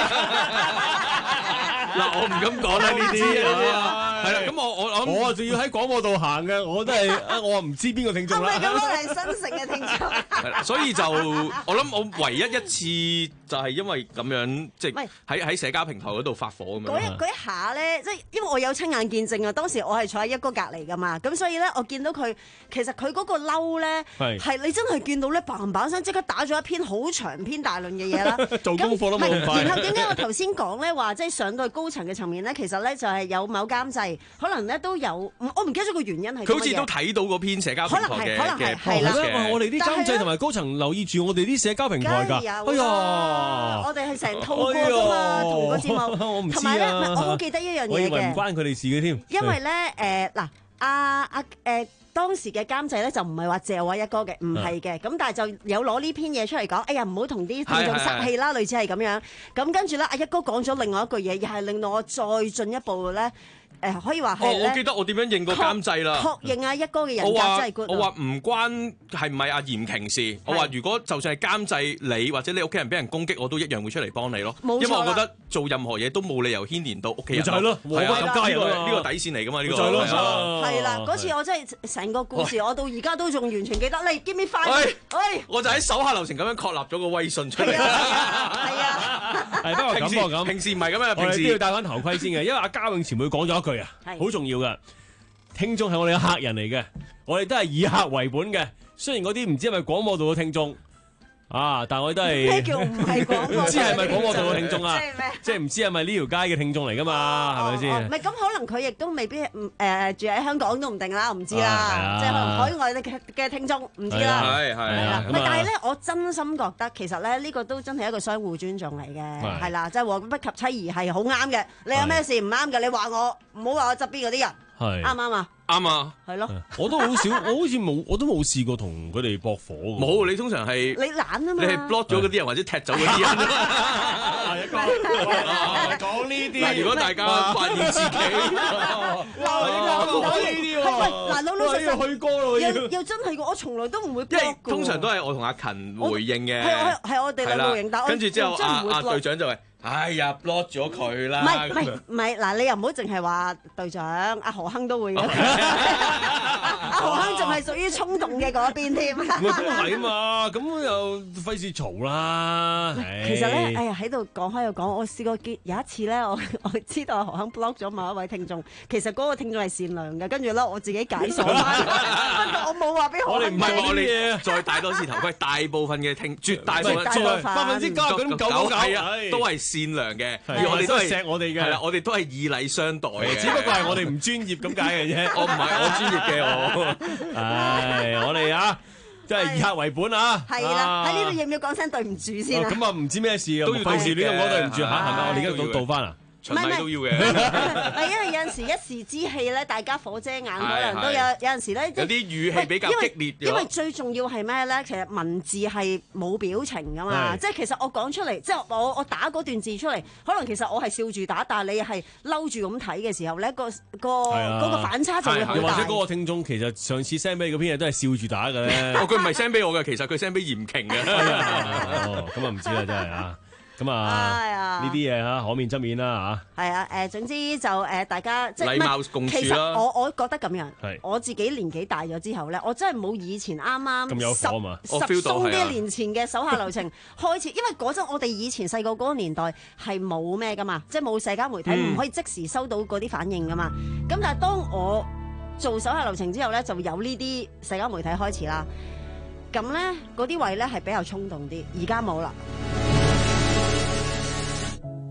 嗱，我唔敢講啦呢啲啊，係啦，咁我我我我仲要喺廣播道行嘅，我都係啊，我唔知邊個聽眾啦。 係咪咁？我係新城嘅聽眾。 係啦，所以就我諗我唯一一次就係因為咁樣，即係喺喺社交平台嗰度發火咁樣。 嗰一嗰一下咧，即係因為我有親眼見證啊，當時我係坐喺一哥隔離噶嘛，咁所以咧我見到佢其實佢嗰個嬲咧係你真係見到咧嘭嘭聲即刻打咗一篇好長篇大論嘅嘢啦。 做功課都冇咁快。 然後點解我頭先講咧話即係上到去高層嘅層面咧，其實咧就係有某監製，可能咧都有，我唔記得咗個原因係。 佢好似都睇到嗰篇社交平台嘅嘅 post 我哋啲監製同埋高層留意住我哋啲社交平台㗎。哎呀， 我哋係成套過㗎嘛，同個節目。 我唔知啊。 同埋咧，我好記得一樣嘢嘅。 我以為唔關佢哋事嘅添。 因為咧，誒嗱，阿阿誒當時嘅監製咧就唔係話謝我一哥嘅，唔係嘅。咁但係就有攞呢篇嘢出嚟講，哎呀唔好同啲聽眾嘥氣啦，類似係咁樣。咁跟住咧，阿一哥講咗另外一句嘢，又係令到我再進一步咧。誒可以話係咧， 我記得我點樣認個監製啦， 確認啊一哥嘅人格真係 good。 我話唔關係唔係阿嚴瓊事，我話如果就算係監製你或者你屋企人俾人攻擊，我都一樣會出嚟幫你咯。因為我覺得做任何嘢都冇理由牽連到屋企人。 就係咯，冇咁加油呢個底線嚟㗎嘛，呢個就係咯。 係啦，嗰次我真係成個故事，我到而家都仲完全記得。你 give me five，喂， 我就喺手下留情咁樣確立咗個威信出嚟。 係啊， 係不過咁不過咁， 平時唔係咁樣， 平時都要戴翻頭盔先嘅，因為阿嘉穎前輩講咗一句啊，好重要噶。聽眾係我哋嘅客人嚟嘅，我哋都係以客為本嘅。雖然嗰啲唔知係咪廣播道嘅聽眾啊，但係我哋都係咩叫唔係廣播？ 唔知係咪廣播道嘅聽眾啊？ 即係咩？ 即係唔知係咪呢條街嘅聽眾嚟噶嘛？係咪先？ 唔係咁，可能佢亦都未必誒住喺香港都唔定啦，我唔知啦。即係可能海外嘅嘅聽眾唔知啦。 係係啦。唔係，但係咧，我真心覺得其實咧呢個都真係一個相互尊重嚟嘅，係啦，即係禍不及妻兒係好啱嘅。你有咩事唔啱嘅，你話我，唔好話我側邊嗰啲人。係啱唔啱啊？ 啱啊， 係咯。 我都好少，我好似冇，我都冇試過同佢哋駁火嘅。 冇，你通常係你懶啊嘛。 你係 block 咗嗰啲人或者踢走嗰啲人。 係一個講呢啲。 嗱，如果大家發現自己， 嗱， 呢啲喎。 喂，嗱，老老實實去歌咯， 又又真係我從來都唔會 block 嘅。 通常都係我同阿勤回應嘅。 係係係我哋兩個回應，但係跟住之後，阿阿隊長就係。哎呀 block 咗佢啦！ 唔係唔係唔係，嗱你又唔好淨係話隊長，阿何亨都會嘅。阿何亨仲係屬於衝動嘅嗰邊添。 唔係都係啊嘛，咁又費事嘈啦。 其實咧，哎呀喺度講開又講，我試過見有一次咧，我我知道阿何亨 block 咗某一位聽眾，其實嗰個聽眾係善良嘅，跟住咧我自己解鎖翻，不過我冇話俾何亨。 我哋唔係我哋再戴多次頭盔，大部分嘅聽絕大部分百分之九十九點九九九係啊，都係善良嘅，而我哋都係錫我哋嘅， 係啦，我哋都係以禮相待嘅， 只不過係我哋唔專業咁解嘅啫。 我唔係我專業嘅我， 唉，我哋啊，即係以客為本啊。 係啦，喺呢度要唔要講聲對唔住先啊？ 咁啊，唔知咩事啊， 都要費事亂咁講對唔住嚇，係咪？我哋而家倒倒翻啊！ 循例都要嘅， 係因為有陣時一時之氣咧，大家火遮眼，可能都有有陣時咧， 有啲語氣比較激烈。 因為最重要係咩咧？其實文字係冇表情噶嘛，即係其實我講出嚟，即係我我打嗰段字出嚟，可能其實我係笑住打，但係你係嬲住咁睇嘅時候咧，個個嗰個反差就會好大。 又或者嗰個聽眾其實上次 send 俾你嗰篇嘢都係笑住打嘅咧。 哦，佢唔係 send 俾我嘅，其實佢 send 俾嚴瓊嘅。 哦，咁啊唔知啦，真係啊。咁啊，呢啲嘢嚇可免則免啦嚇。係啊，誒總之就誒大家即係禮貌共處啦。 其實我我覺得咁樣，我自己年紀大咗之後咧，我真係冇以前啱啱十十鬆啲年前嘅手下留情開始，因為嗰陣我哋以前細個嗰個年代係冇咩噶嘛，即係冇社交媒體，唔可以即時收到嗰啲反應噶嘛。咁但係當我做手下留情之後咧，就有呢啲社交媒體開始啦。咁咧嗰啲位咧係比較衝動啲，而家冇啦。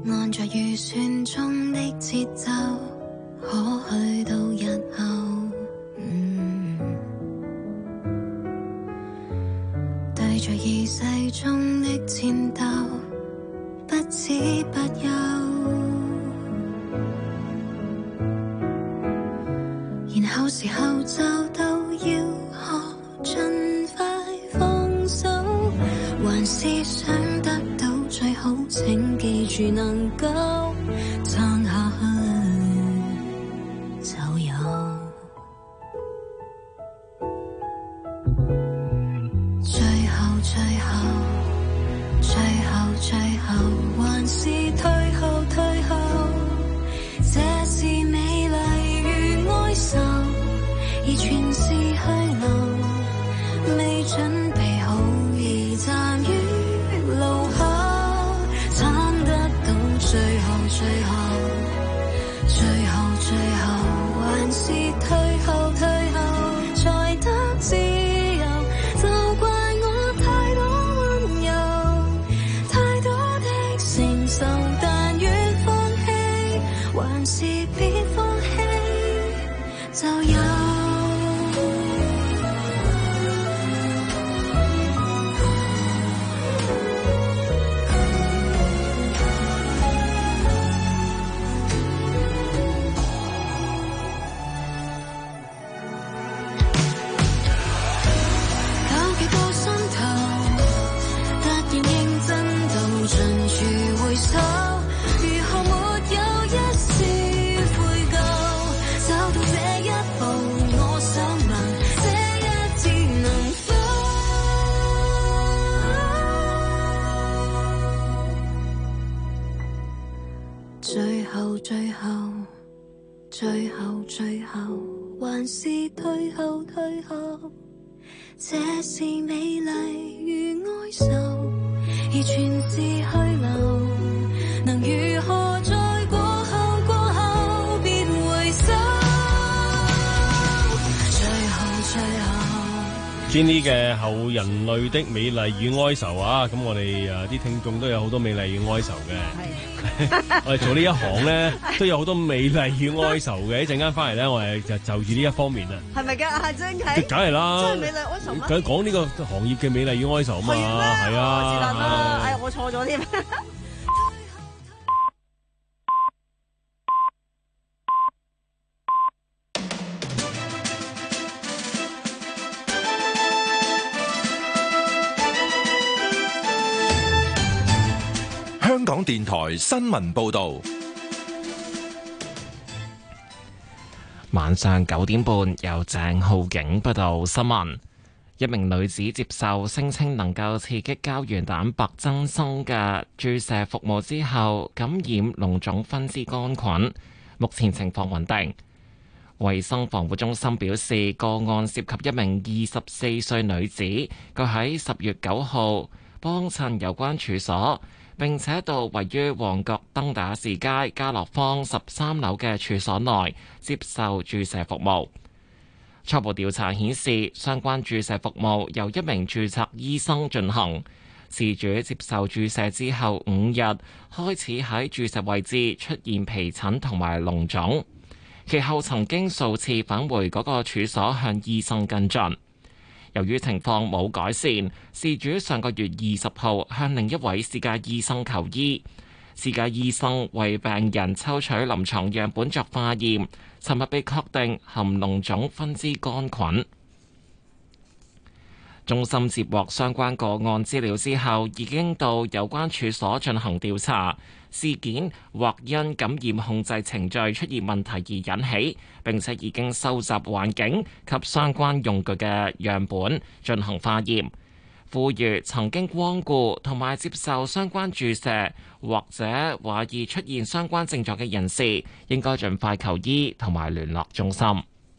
按着預算中的節奏，可去到日後。嗯，對着意世中的戰鬥，不止不休。然後時候就到要學盡快放手，還是想得到最好，請記住能夠撐下去就有。最後最後最後最後還是退後退後，這是美麗與哀愁，而全是虛流，未準備好而站於路口，撐得到最後最後最後最後還是退後退後才得自由，就怪我太多溫柔，太多的承受，但願放棄還是別放棄就有。最後最後最後最後還是退後退後，這是美麗與哀愁，而全是虛流，能如何在過後過後別回首，最後最後 Jenny 嘅後人類的美麗與哀愁啊，咁我哋啊啲聽眾都有好多美麗與哀愁嘅。我哋做呢一行咧，都有好多美麗與哀愁嘅。一陣間翻嚟咧，我哋就就住呢一方面啊。 係咪㗎？阿張啟， 梗係啦， 真係美麗哀愁咩？ 梗係講呢個行業嘅美麗與哀愁啊嘛，係啊。 是但啦，哎呀，我錯咗添。 香港電台新聞報導， 晚上九點半由鄭浩景報道新聞。一名女子接受聲稱能夠刺激膠原蛋白增生嘅注射服務之後，感染膿腫分支桿菌，目前情況穩定。衛生防護中心表示，個案涉及一名二十四歲女子，佢喺十月九號幫襯有關處所，並且到位於旺角登打士街家樂坊十三樓嘅處所內接受注射服務。初步調查顯示，相關注射服務由一名註冊醫生進行。事主接受注射之後五日開始喺注射位置出現皮疹同埋膿腫，其後曾經數次返回嗰個處所向醫生跟進。由於情況冇改善，事主上個月二十號向另一位私家醫生求醫，私家醫生為病人抽取臨床樣本作化驗，尋日被確定含膿腫分支桿菌。中心接獲相關個案資料之後，已經到有關處所進行調查。事件或因感染控制程序出現問題而引起，並且已經收集環境及相關用具嘅樣本進行化驗。呼籲曾經光顧同埋接受相關注射或者懷疑出現相關症狀嘅人士，應該盡快求醫同埋聯絡中心。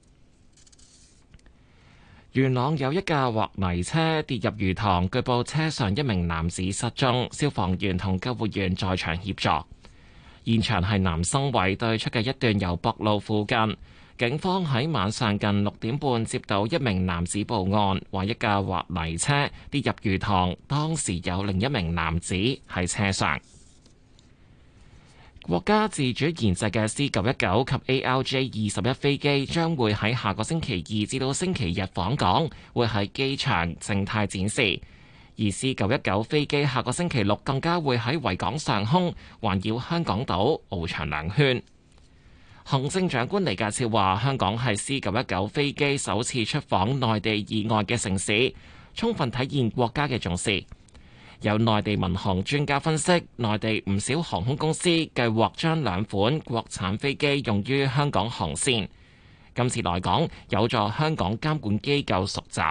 元朗有一架劃泥車跌入魚塘，據報車上一名男子失蹤，消防員同救護員在場協助。現場係南生圍對出嘅一段油博路附近。警方喺晚上近六點半接到一名男子報案，話一架劃泥車跌入魚塘，當時有另一名男子喺車上。 國家自主研製嘅 C 九一九及 A R J 二十一飛機將會喺下個星期二至到星期日訪港，會喺機場靜態展示。而 C 九一九飛機下個星期六更加會喺維港上空環繞香港島翱翔兩圈。行政長官李家超話：香港係 C 九一九飛機首次出訪內地以外嘅城市，充分體現國家嘅重視。有內地民航專家分析，內地唔少航空公司計劃將兩款國產飛機用於香港航線。今次來港有助香港監管機構熟習。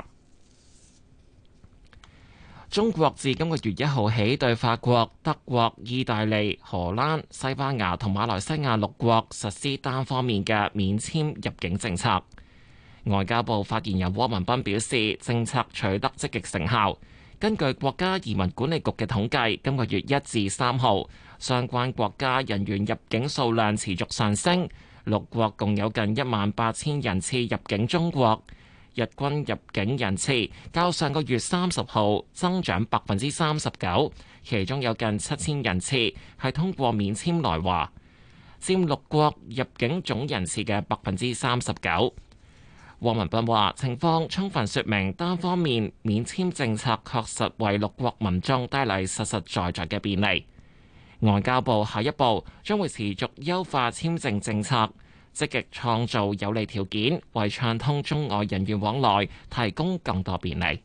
中國自今個月一號起對法國、德國、意大利、荷蘭、西班牙同馬來西亞六國實施單方面嘅免簽入境政策。外交部發言人汪文斌表示，政策取得積極成效。根據國家移民管理局嘅統計，今個月一至三號，相關國家人員入境數量持續上升，六國共有近一萬八千人次入境中國，日均入境人次較上個月三十號增長百分之三十九，其中有近七千人次係通過免簽來華，佔六國入境總人次嘅百分之三十九。汪文斌話：情況充分說明單方面免簽政策確實為六國民眾帶嚟實實在在嘅便利。外交部下一步將會持續優化簽證政策，積極創造有利條件，為暢通中外人員往來提供更多便利。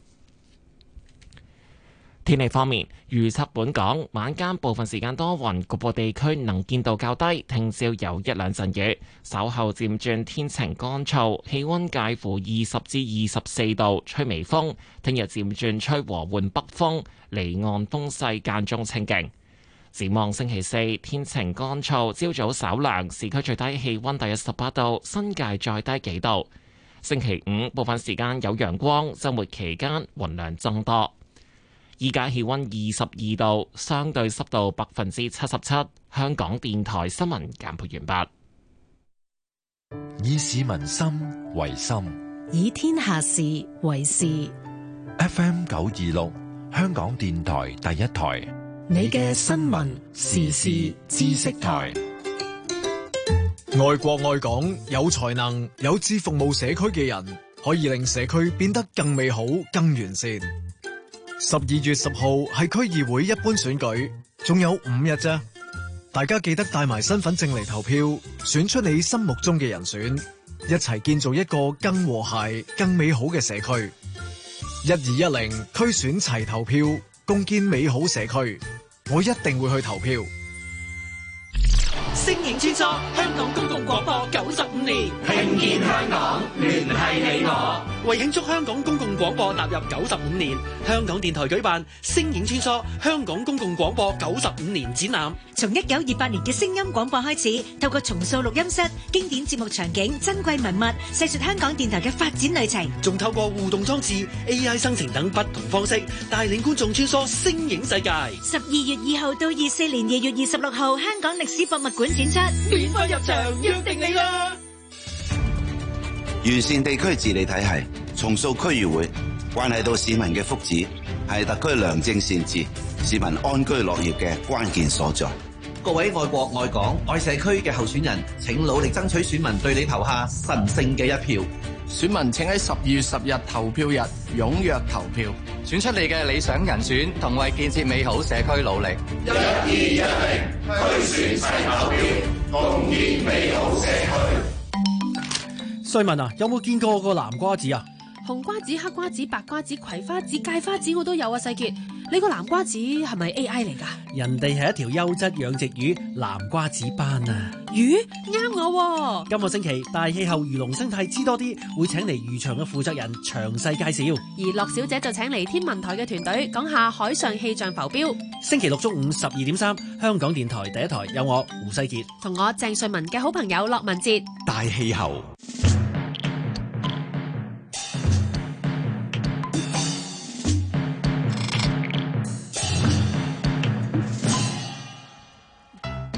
天氣方面，預測本港晚間部分時間多雲，局部地區能見度較低。聽朝有一兩陣雨，稍後漸轉天晴乾燥，氣溫介乎二十至二十四度，吹微風。聽日漸轉吹和緩北風，離岸風勢間中清勁。展望星期四，天晴乾燥，朝早稍涼，市區最低氣溫大約十八度，新界再低幾度。星期五部分時間有陽光，週末期間雲量增多。依家氣溫二十二度，相對濕度百分之七十七。香港電台新聞簡報完畢。 以市民心為心， 以天下事為事。 F M 九二六，香港電台第一台， 你嘅新聞時事知識台。 愛國愛港有才能有志服務社區嘅人，可以令社區變得更美好更完善。十二月十號係區議會一般選舉，仲有五日啫，大家記得帶埋身份證嚟投票，選出你心目中嘅人選，一齊建造一個更和諧、更美好嘅社區。一二一零區選齊投票，共建美好社區。我一定會去投票。 聲影穿梭香港公共廣播九十五年，聽見香港，聯繫你我。為慶祝香港公共廣播踏入九十五年，香港電台舉辦《聲影穿梭香港公共廣播九十五年展覽》。 從一九二八年嘅聲音廣播開始，透過重塑錄音室、經典節目場景、珍貴文物，細說香港電台嘅發展旅程。 仲透過互動裝置、A I 生成等不同方式，帶領觀眾穿梭聲影世界。 十二月二號到二四年二月二十六號，香港歷史博物館展出， 免費入場，約定你啦！ 完善地區治理體系，重塑區議會，關係到市民嘅福祉，係特區良政善治、市民安居樂業嘅關鍵所在。 各位愛國愛港愛社區嘅候選人，請努力爭取選民對你投下神聖嘅一票。 選民請喺十二月十日投票日踴躍投票，選出你嘅理想人選，同為建設美好社區努力。 一二一零區選齊投票，共建美好社區。 瑞文啊，有冇見過個南瓜子啊？ 紅瓜子、黑瓜子、白瓜子、葵花籽、芥花籽我都有啊！世傑，你個南瓜子係咪 A I 嚟噶？ 人哋係一條優質養殖魚，南瓜子斑啊！ 魚啱我喎。 今個星期大氣候魚龍生態知多啲，會請嚟漁場嘅負責人詳細介紹。 而樂小姐就請嚟天文台嘅團隊講下海上氣象浮標。 星期六中午十二點三，香港電台第一台有我胡世傑同我鄭瑞文嘅好朋友駱文哲。 大氣候。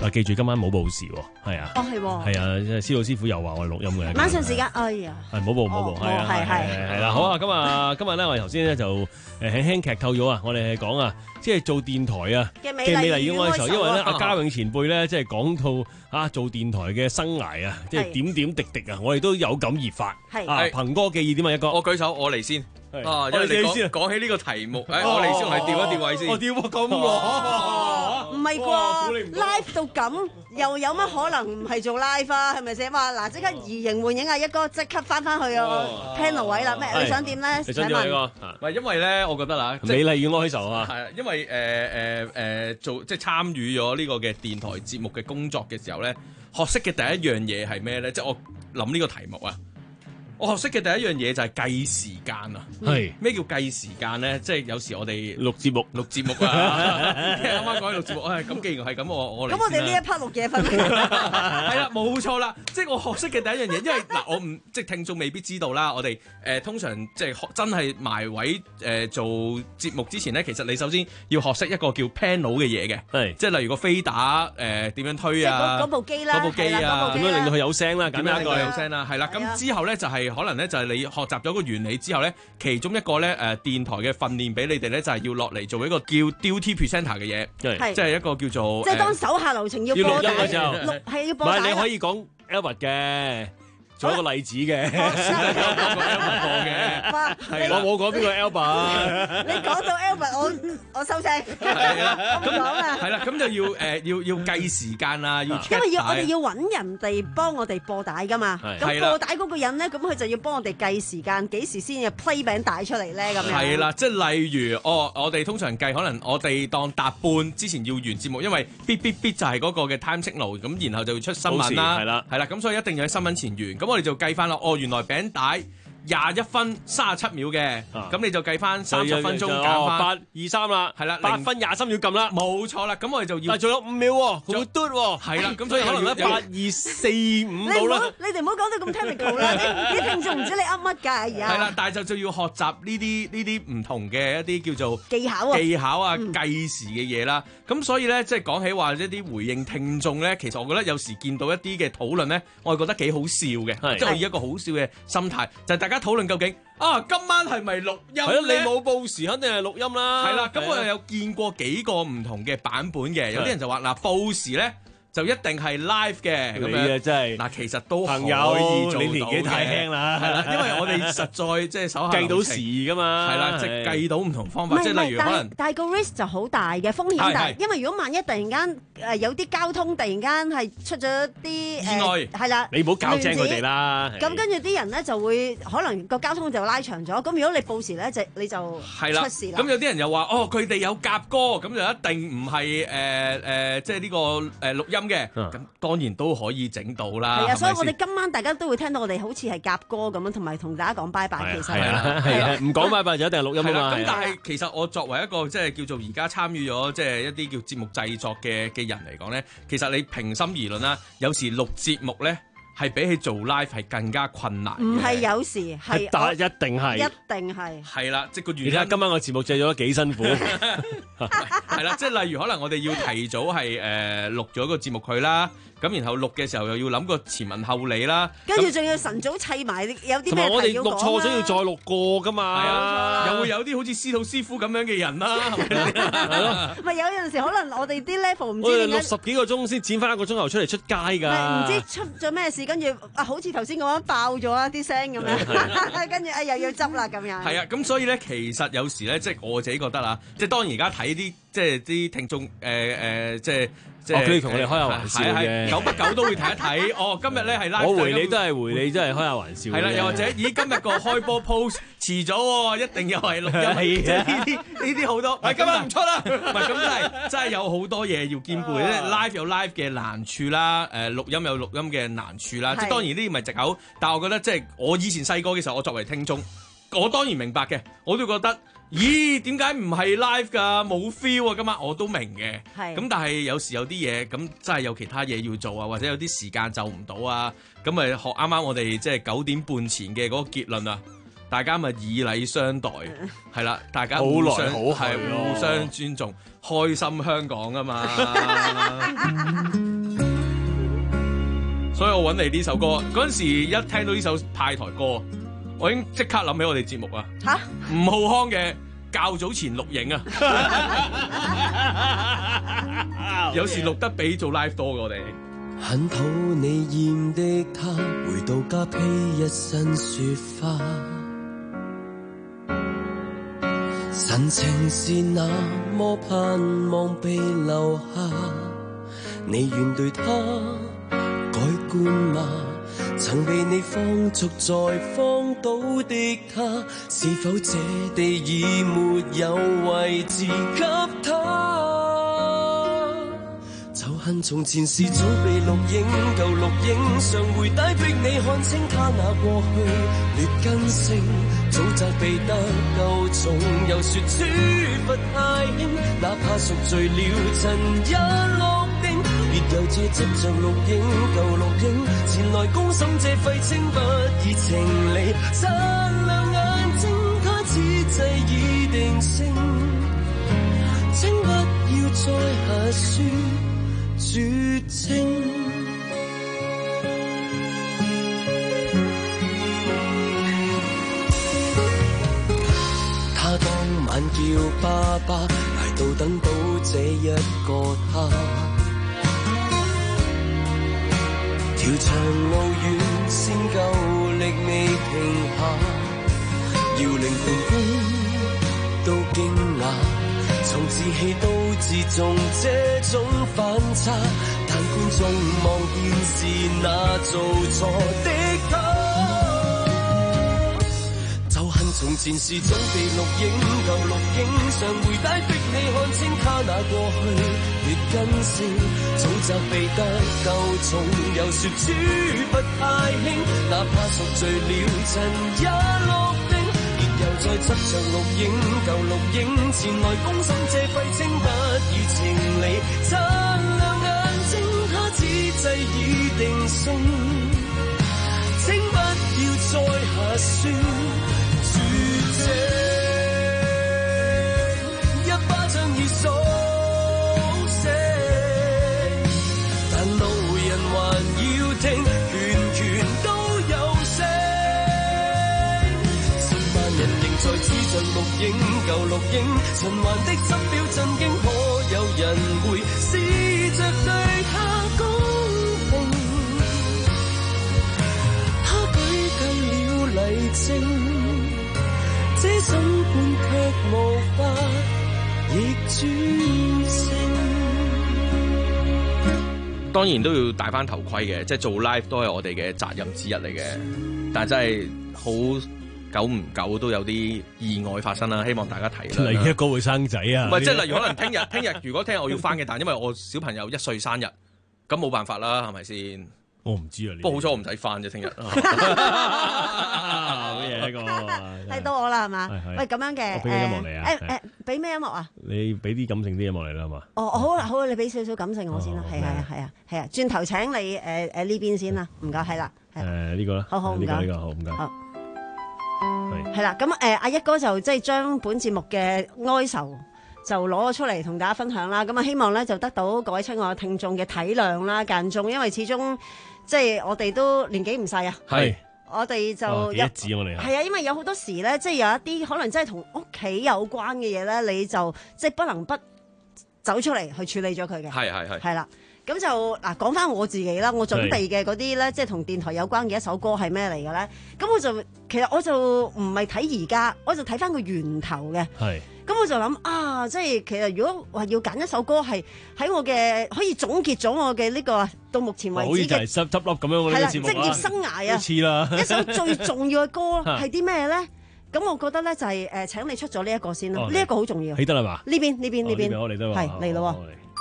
啊，記住今晚冇報時喎，係啊， 哦係喎， 係啊，司徒師傅又話我哋錄音嘅。 晚上時間，哎呀， 係冇報冇報，係啊，係係係啦，好啊，今日今日咧，我哋頭先咧就誒輕輕劇透咗啊，我哋係講啊，即係做電台啊嘅美麗與哀愁， 因為咧阿嘉穎前輩咧，即係講到啊做電台嘅生涯啊，即係點點滴滴啊，我哋都有感而發。係啊，憑歌寄意點啊，一哥， 我舉手，我嚟先。啊，因為你講講起呢個題目，誒，我嚟先，我係調一調位先。 我調咁喎， 唔係啩 ？live 到咁，又有乜可能唔係做 live 啊？係咪先？話嗱，即刻移形換影啊！一哥即刻翻翻去個 panel 位啦。咩？你想點咧？ 你想點啊？ 唔係因為咧，我覺得啦， 美麗與哀愁啊。 係啊，因為誒誒誒做即係參與咗呢個嘅電台節目嘅工作嘅時候咧，學識嘅第一樣嘢係咩咧？即係我諗呢個題目啊。我學識嘅第一樣嘢就係計時間啊！ 係咩叫計時間咧？即係有時我哋錄節目， 錄節目啊！啱啱講起錄節目，誒咁既然係咁，我我嚟。 咁我哋呢一 part 錄嘢分。 係啦，冇錯啦！即係我學識嘅第一樣嘢，因為嗱，我唔即係聽眾未必知道啦。我哋誒通常即係學真係埋位誒做節目之前咧，其實你首先要學識一個叫 panel 嘅嘢嘅，係即係例如個飛打誒點樣推啊， 嗰部機啦， 嗰部機啊， 點樣令到佢有聲啦， 點樣令到佢有聲啦，係啦。咁之後咧就係。可能咧就係你學習咗個原理之後咧，其中一個咧誒電台嘅訓練俾你哋咧就係要落嚟做一個叫 duty presenter 嘅嘢，即係一個叫做即係當手下留情要播帶嘅時候，錄係要播帶。 唔係你可以講 Albert 嘅。做一個例子嘅， 嘅， 我冇講邊個 Albert。 你講到 Albert，我我收聲。 係啦， 咁講啊。 係啦，咁就要誒要要計時間啦，要因為要我哋要揾人哋幫我哋播帶噶嘛。咁播帶嗰個人咧，咁佢就要幫我哋計時間，幾時先要 play 餅帶出嚟咧？咁樣。 係啦，即係例如，哦，我哋通常計可能我哋當搭半之前要完節目，因為必必必就係嗰個嘅 time signal，咁然後就會出新聞啦。係啦，係啦，咁所以一定要喺新聞前完。咁我哋就計翻啦，哦，原來餅帶廿一分三十七秒嘅，咁你就計翻三十分鐘減翻八二三啦， 係啦， 八分廿三秒撳啦， 冇錯啦，咁我哋就要， 但係仲有五秒喎，好嘟喎， 係啦，咁所以可能咧八二四五到啦。 你哋唔好講到咁 technical 啦，啲啲聽眾唔知你噏乜㗎而家。 係啦，但係就就要學習呢啲呢啲唔同嘅一啲叫做技巧啊， 技巧啊，計時嘅嘢啦。咁所以咧，即係講起話一啲回應聽眾咧，其實我覺得有時見到一啲嘅討論咧，我係覺得幾好笑嘅，即係以一個好笑嘅心態，就係大家討論究竟啊今晚係咪錄音咧？ 係咯，你冇報時肯定係錄音啦。 係啦，咁我又有見過幾個唔同嘅版本嘅，有啲人就話嗱報時咧。就一定係 live 嘅咁樣， 真係嗱，其實都可以朋友， 做到嘅。 你年紀太輕啦， 係啦，因為我哋實在即係手下計到時噶嘛， 係啦，即係計到唔同方法，即係例如可能， 但係個 risk 就好大嘅風險大，因為如果萬一突然間誒有啲交通突然間係出咗啲意外， 係啦， 你唔好搞精佢哋啦。 咁跟住啲人咧就會可能個交通就拉長咗，咁如果你報時咧就你就出事啦。 咁有啲人又話哦，佢哋有夾歌，咁就一定唔係誒誒，即係呢個誒錄音嘅咁。當然都可以整到啦。 係啊，所以我哋今晚大家都會聽到我哋好似係夾歌咁樣，同埋同大家講拜拜。其實係啦，係啊，唔講拜拜就一定係錄音啊嘛。 咁但係其實我作為一個即係叫做而家參與咗即係一啲叫節目製作嘅嘅人嚟講咧，其實你平心而論啦，有時錄節目咧係比起做 live 係更加困難。 唔係有時係， 但係一定係， 一定係。 係啦，即係個原因。 你睇今晚個節目製作得幾辛苦。 係啦，即係例如可能我哋要提早係誒錄咗個節目佢啦。咁然後錄嘅時候又要諗個前文後理啦， 跟住仲要晨早砌埋有啲咩題要講啦。同埋我哋錄錯咗要再錄過噶嘛， 係啊，又會有啲好似司徒師傅咁樣嘅人啦，係咪？ 係咯， 咪有陣時可能我哋啲 level 唔知點解， 我哋錄十幾個鐘先剪翻一個鐘頭出嚟出街㗎， 唔知出咗咩事，跟住啊好似頭先咁樣爆咗啊啲聲咁樣，跟住啊又要執啦咁樣。 係啊，咁所以咧其實有時咧即係我自己覺得啦，即係當然而家睇啲即係啲聽眾誒誒即係。 哦，佢哋同我哋開下玩笑嘅， 久不久都會睇一睇。哦，今日咧係 live， 我回你都係回你，真係開下玩笑。 係啦，又或者咦，今日個開波 post 遲咗喎，一定又係錄音。即係呢啲呢啲好多。係今日唔出啦。唔係咁真係真係有好多嘢要兼顧。live 有 live 嘅難處啦，誒錄音有錄音嘅難處啦。即係當然呢啲唔係藉口，但係我覺得即係我以前細個嘅時候，我作為聽眾，我當然明白嘅，我都覺得。咦？點解唔係 live 㗎？冇 feel 啊！今晚我都明嘅。係。咁但係有時有啲嘢咁真係有其他嘢要做啊，或者有啲時間就唔到啊。咁咪學啱啱我哋即係九點半前嘅嗰個結論啊！大家咪以禮相待，係啦，大家互相係互相尊重，開心香港啊嘛！ 所以我揾嚟呢首歌。嗰陣時一聽到呢首派台歌，我已經即刻諗起我哋節目啊！ 嚇， 吳浩康嘅較早前錄影啊，有時錄得比做 live 多嘅我哋。 很討你厭的他，回到家披一身雪花，神情是那麼盼望被留下，你願對他改觀嗎？曾被你放逐在荒島的他，是否這地已沒有位置給他？就恨從前是早被錄影，舊錄影常回帶逼你看清他那過去劣根性，早責備得夠重，又說處罰太輕，哪怕贖罪了塵也落定，別又這執着錄影舊錄影，前來公審這廢青不以情理，擦亮眼睛，他此際已定性，請不要再下說絕情。他當晚叫爸爸，挨到等到這一個他，條長路遠，先夠力未停下，要令判官都驚訝，從自欺到自重這種反差，但觀眾望見是那做錯的他，就恨從前是早被錄影舊錄影，常回帶逼你看清他那過去劣根性，早責備得夠重，又說處罰太輕，哪怕贖罪了塵也落定，又再執着錄影舊錄影，前來公審這廢青不以情理，擦亮眼睛，他此際已定性，請不要再下說絕情，一巴掌已蘇醒，但路人還要聽，拳拳都有聲，人仍在指着錄影舊錄影，循環的執表震驚，可有人會試着對他公平？他舉夠了例證，這審判卻無法逆轉性。 當然都要戴翻頭盔嘅，即係做 live 都係我哋嘅責任之一嚟嘅，但係真係好。久唔久都有啲意外發生啦，希望大家體諒。 例如一個會生仔啊， 唔係即係例如可能聽日聽日如果聽日我要翻嘅，但因為我小朋友一歲生日，咁冇辦法啦，係咪先？ 我唔知啊， 不過好彩我唔使翻啫，聽日。 好嘢呢個， 係到我啦，係嘛？喂，咁樣嘅， 我俾個音樂嚟啊！ 誒誒，俾咩音樂啊？ 你俾啲感性啲音樂嚟啦，係嘛？ 哦，好啦，好啦，你俾少少感性我先啦，係係啊係啊係啊，轉頭請你誒誒呢邊先啦，唔該，係啦， 誒呢個啦， 好好唔該， 呢個好唔該。 係啦，咁誒阿一哥就即係將本節目嘅哀愁就攞咗出嚟同大家分享啦。咁啊，希望咧就得到各位親愛嘅聽眾嘅體諒啦、間中，因為始終即係我哋都年紀唔細啊。 係， 我哋就哦幾一致我哋係啊，因為有好多時咧，即係有一啲可能真係同屋企有關嘅嘢咧，你就即係不能不走出嚟去處理咗佢嘅。 係係係。 係啦。咁就嗱講翻我自己啦，我準備嘅嗰啲咧，即係同電台有關嘅一首歌係咩嚟嘅咧？咁我就其實我就唔係睇而家，我就睇翻個源頭嘅。 係。 咁我就諗啊，即係其實如果話要揀一首歌係喺我嘅可以總結咗我嘅呢個到目前為止嘅， 好似就係執執笠咁樣我呢個節目啊， 職業生涯啊， 似啦。 一首最重要嘅歌係啲咩咧？咁我覺得咧就係誒請你出咗呢一個先啦，呢一個好重要。 起得啦嘛？ 呢邊呢邊呢邊， 我嚟得係嚟咯。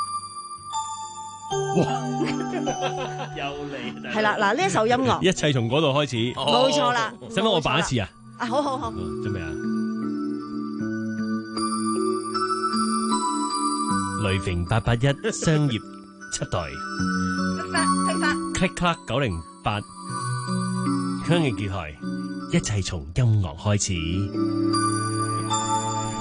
哇！又嚟係啦，嗱呢一首音樂， 一切從嗰度開始， 冇錯啦。 使唔使我扮一次啊？ 啊，好好好， 準備啊！雷霆八八一商業七代， 聽法 click clack 九零八，香港電台，一切從音樂開始。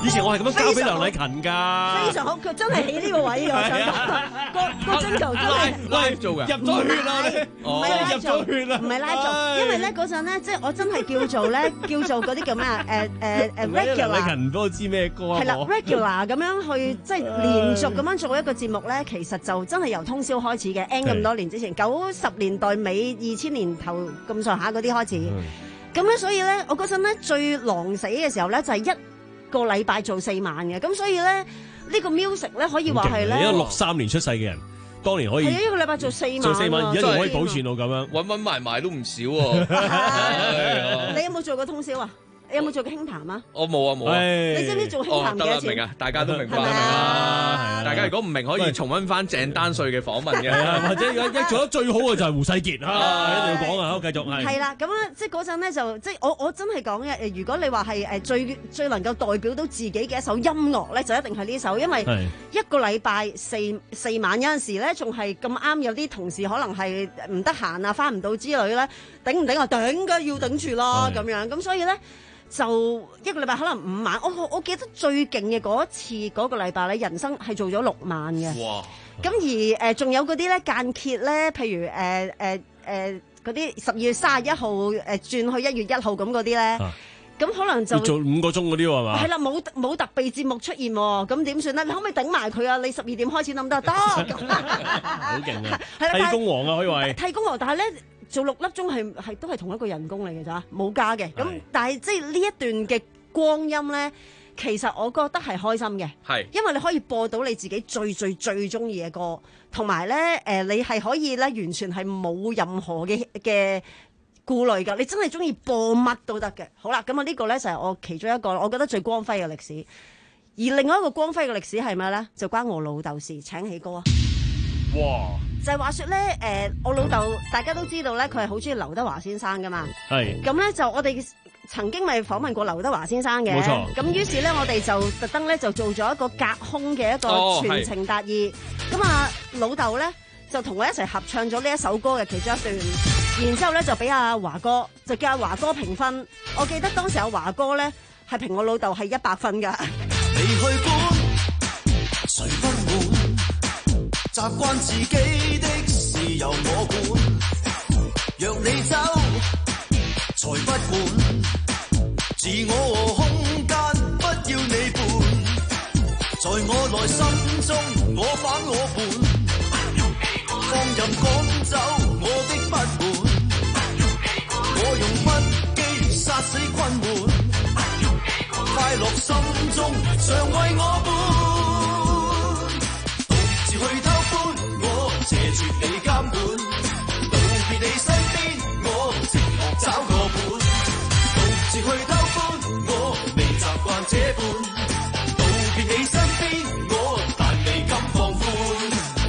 以前我係咁樣交俾梁禮勤㗎。 非常好，佢真係起呢個位㗎，我想講個個進球真係 live 做㗎， 入咗血啦， 唔係拉入咗血啦， 唔係拉做，因為咧嗰陣咧，即係我真係叫做咧，叫做嗰啲叫咩啊？誒誒誒 regular。 梁禮勤唔多知咩歌啊？ 係啦 ，regular 咁樣去即係連續咁樣做一個節目咧，其實就真係由通宵開始嘅 ，N 咁多年之前，九十年代尾、二千年頭咁上下嗰啲開始。咁咧，所以咧，我嗰陣咧最狼死嘅時候咧，就係一個禮拜做四晚嘅。咁所以咧，呢個 music 咧可以話係咧， 一個六三年出世嘅人，當年可以係啊，一個禮拜做四晚， 做四晚，而家仲可以保存到咁樣， 揾揾埋埋都唔少喎。 你有冇做過通宵啊？你有冇做過輕談啊？ 我冇啊冇啊！ 你知唔知做輕談幾多錢？ 明啊，大家都明白啦。大家如果唔明，可以重溫翻鄭丹瑞嘅訪問嘅， 或者而家一做得最好嘅就係胡世傑啊，一定要講啊，好繼續係。 係啦，咁啊，即係嗰陣咧就即係我我真係講嘅誒，如果你話係誒最最能夠代表到自己嘅一首音樂咧，就一定係呢首，因為一個禮拜四四晚有陣時咧，仲係咁啱有啲同事可能係唔得閒啊，翻唔到之類咧，頂唔頂啊？頂梗要頂住啦咁樣，咁所以咧。就一個禮拜可能五晚，我我記得最勁嘅嗰一次嗰個禮拜咧，人生係做咗六晚嘅。哇！咁而誒仲、呃、有嗰啲咧間歇咧，譬如誒誒誒嗰啲十二月三十一號誒轉去一月一號咁嗰啲咧，咁、啊、可能就做五個鐘嗰啲係嘛？ 係啦，冇冇特備節目出現喎，咁點算咧？你可唔可以頂埋佢啊？你十二點開始得唔得？得，好勁啊！替工王啊，可以話替工王，但係咧。做六粒鐘係係都係同一個人工嚟嘅咋，冇加嘅。咁但係即係呢一段嘅光陰咧，其實我覺得係開心嘅，係因為你可以播到你自己最最最中意嘅歌，同埋咧誒，你係可以咧完全係冇任何嘅嘅顧慮㗎，你真係中意播乜都得嘅。好啦，咁啊呢個咧就係我其中一個我覺得最光輝嘅歷史。而另外一個光輝嘅歷史係咩咧？就關我老豆事。請起歌啊！哇！就係話説咧，誒、呃，我老豆大家都知道咧，佢係好中意劉德華先生噶嘛。係。咁咧就我哋曾經咪訪問過劉德華先生嘅。冇錯。咁於是咧，我哋就特登咧就做咗一個隔空嘅一個傳情達意。咁、哦、啊，老豆咧就同我一齊合唱咗呢一首歌嘅其中一段，然之後咧就俾阿華哥，就叫阿華哥評分。我記得當時阿華哥咧係評我老豆係一百分㗎。 你去管，誰不滿？習慣自己的事由我管，若你走，才不管。自我和空間不要你伴，在我內心中我反我叛，放任趕走我的不滿，我用不羈殺死困悶，快樂心中常為我伴。獨自去偷歡，我謝絕你監管，道別你身邊，我寂寞找個伴。獨自去偷歡，我未習慣這般，道別你身邊，我但未敢放寬。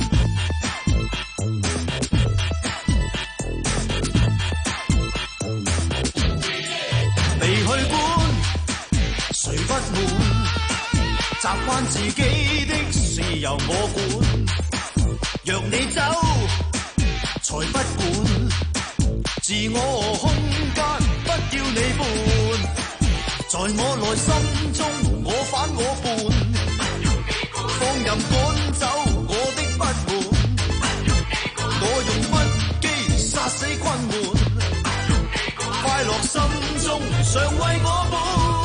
你去管，誰不滿？習慣自己的事由我管，若你走，才不管。自我和空間不要你伴，在我內心中我反我叛，放任趕走我的不滿，我用不羈殺死困悶，快樂心中常為我伴。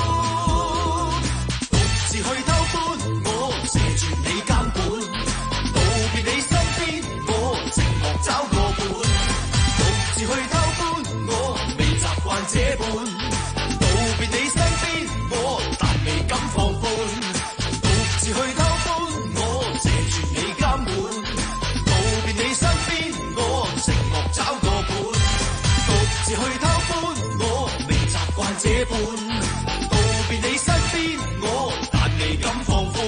獨自去偷歡，我謝絕你監管，道別你身邊，我寂寞找個伴。獨自去偷歡，我未習慣這般，道別你身邊，我但未敢放寬。獨自去偷歡，我謝絕你監管，道別你身邊，我寂寞找個伴。獨自去偷歡，我未習慣這般，道別你身邊，我但未敢放寬。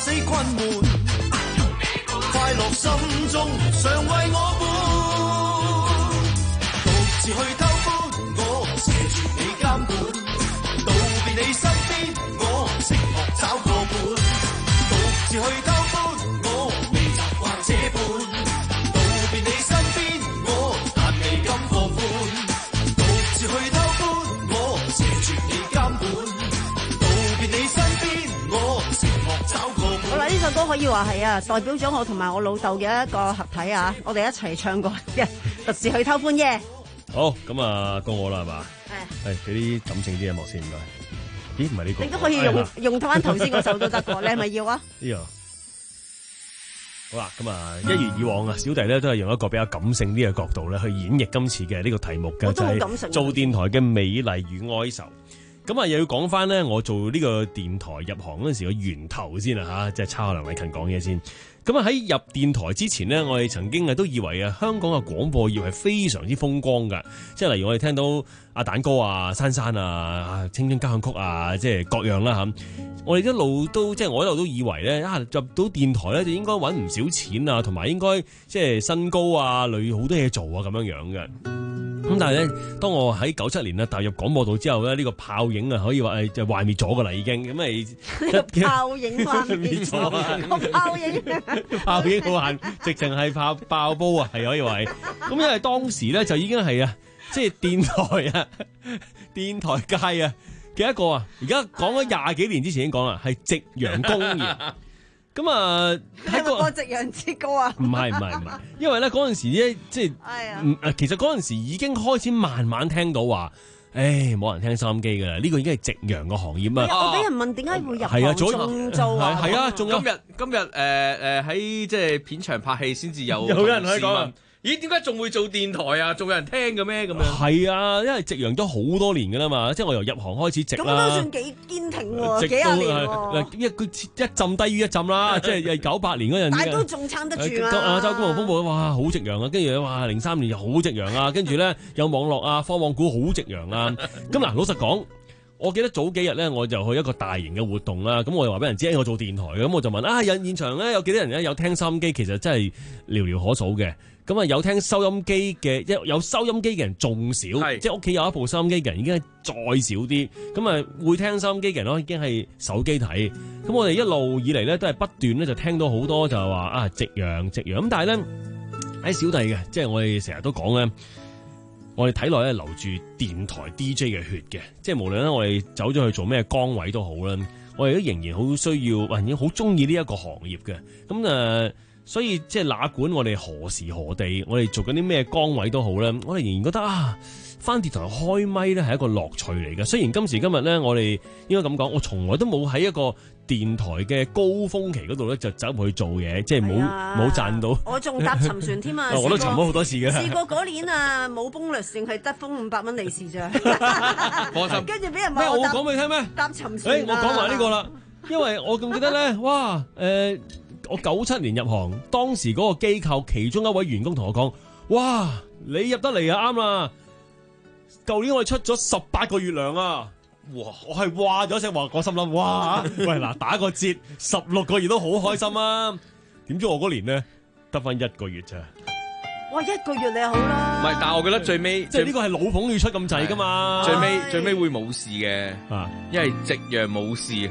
死困悶，快樂心中常為我伴，獨自去偷歡，我謝絕你監管，道別你身邊，我寂寞找個伴，獨自去偷歡，我未習慣這般，道別你身邊，我但未敢放寬，獨自去偷歡，我謝絕你監管，道別你身邊，我寂寞找個伴。 好啦，呢首歌可以話係啊，代表咗我同埋我老豆嘅一個合體啊！我哋一齊唱過嘅，獨自去偷歡耶！ 好，咁啊，到我啦，係嘛？係，係俾啲感性啲音樂先，唔該。咦，唔係呢個？ 你都可以用用翻頭先嗰首都得喎，你係咪要啊？ 呢個好啦，咁啊，一如以往啊，小弟咧都係用一個比較感性啲嘅角度咧去演繹今次嘅呢個題目嘅，就係做電台嘅美麗與哀愁。咁啊，又要講翻咧，我做呢個電台入行嗰陣時個源頭先啊吓，即係抄下梁偉勤講嘢先。咁啊喺入電台之前呢，我哋曾經啊都以為啊香港嘅廣播業係非常之風光噶，即係例如我哋聽到阿蛋哥啊、珊珊啊、青春交響曲啊，即係各樣啦吓。我哋一路都即係我一路都以為咧啊入到電台咧就應該揾唔少錢啊，同埋應該即係身高啊、類好多嘢做啊咁樣樣嘅。咁但係咧，當我喺九七年啊踏入廣播道之後咧，呢、這個炮影啊可以話誒就壞滅咗噶啦已經，咁咪炮影壞滅咗，個炮影炮影好閒，直情係炮爆煲啊，係可以話。咁因為當時咧就已經係啊，即係電台啊，電台界啊嘅一個啊，而家講咗廿幾年之前已經講啦，係夕陽工業。咁啊， 係咪播《夕陽之歌》啊？ 唔係唔係唔係，因為咧嗰陣時咧，即係，嗯誒，其實嗰陣時已經開始慢慢聽到話，誒，冇人聽收音機噶啦，呢個已經係夕陽嘅行業啊！ 我俾人問點解會入係啊， 仲做啊？ 係啊，仲有今日今日誒誒喺即係片場拍戲先至有有人可以講。 咦？點解仲會做電台啊？仲有人聽嘅咩？咁樣係啊，因為夕陽咗好多年噶啦嘛，即係我由入行開始夕啦。 咁都算幾堅挺喎，幾廿年喎。 一佢一浸低於一浸啦，即係九八年嗰陣。 但係都仲撐得住啊！ 亞洲金融風暴哇，好夕陽啊！跟住哇，零三年又好夕陽啊！跟住咧有網絡啊，科網股好夕陽啊！咁嗱，老實講。我記得早幾日咧，我就去一個大型嘅活動啦。咁我又話俾人知，我做電台嘅，咁我就問啊，有現場咧有幾多人咧有聽收音機？其實真係寥寥可數嘅。咁啊，有聽收音機嘅，一有收音機嘅人仲少，即係屋企有一部收音機嘅人已經係再少啲。咁啊，會聽收音機嘅人咯，已經係手機睇。咁我哋一路以嚟咧都係不斷咧就聽到好多就係話啊夕陽夕陽。咁但係咧喺小弟嘅，即係我哋成日都講咧。我哋體內咧流住電台 D J 嘅血嘅，即係無論咧我哋走咗去做咩崗位都好啦，我哋都仍然好需要，或者好中意呢一個行業嘅。咁誒、呃，所以即係哪管我哋何時何地，我哋做緊啲咩崗位都好啦，我哋仍然覺得啊，返電台開咪咧係一個樂趣嚟嘅。雖然今時今日咧，我哋應該咁講，我從來都冇喺一個電台嘅高峰期嗰度咧就走入去做嘢，即係冇冇賺到。 我仲搭沉船添啊！ 我都沉咗好多次嘅。 試過嗰年啊，冇 bonus，淨係得封五百蚊利是咋。 放心。 跟住俾人咩？我講俾你聽咩？ 搭沉船、啊。 誒、欸，我講埋呢個啦，因為我仲記得咧，哇，誒、呃，我九七年入行，當時嗰個機構其中一位員工同我講，哇，你入得嚟啊，啱啦。舊年我哋出咗十八個月糧啊！哇！我係哇咗聲話，我心諗哇，喂嗱，打個折十六個月都好開心啊！點知我嗰年咧得翻一個月咋？ 哇！一個月你好啦。 唔係，但係我覺得最尾即係呢個係老捧要出咁滯噶嘛。 最尾最尾會冇事嘅，啊，因為夕陽冇事。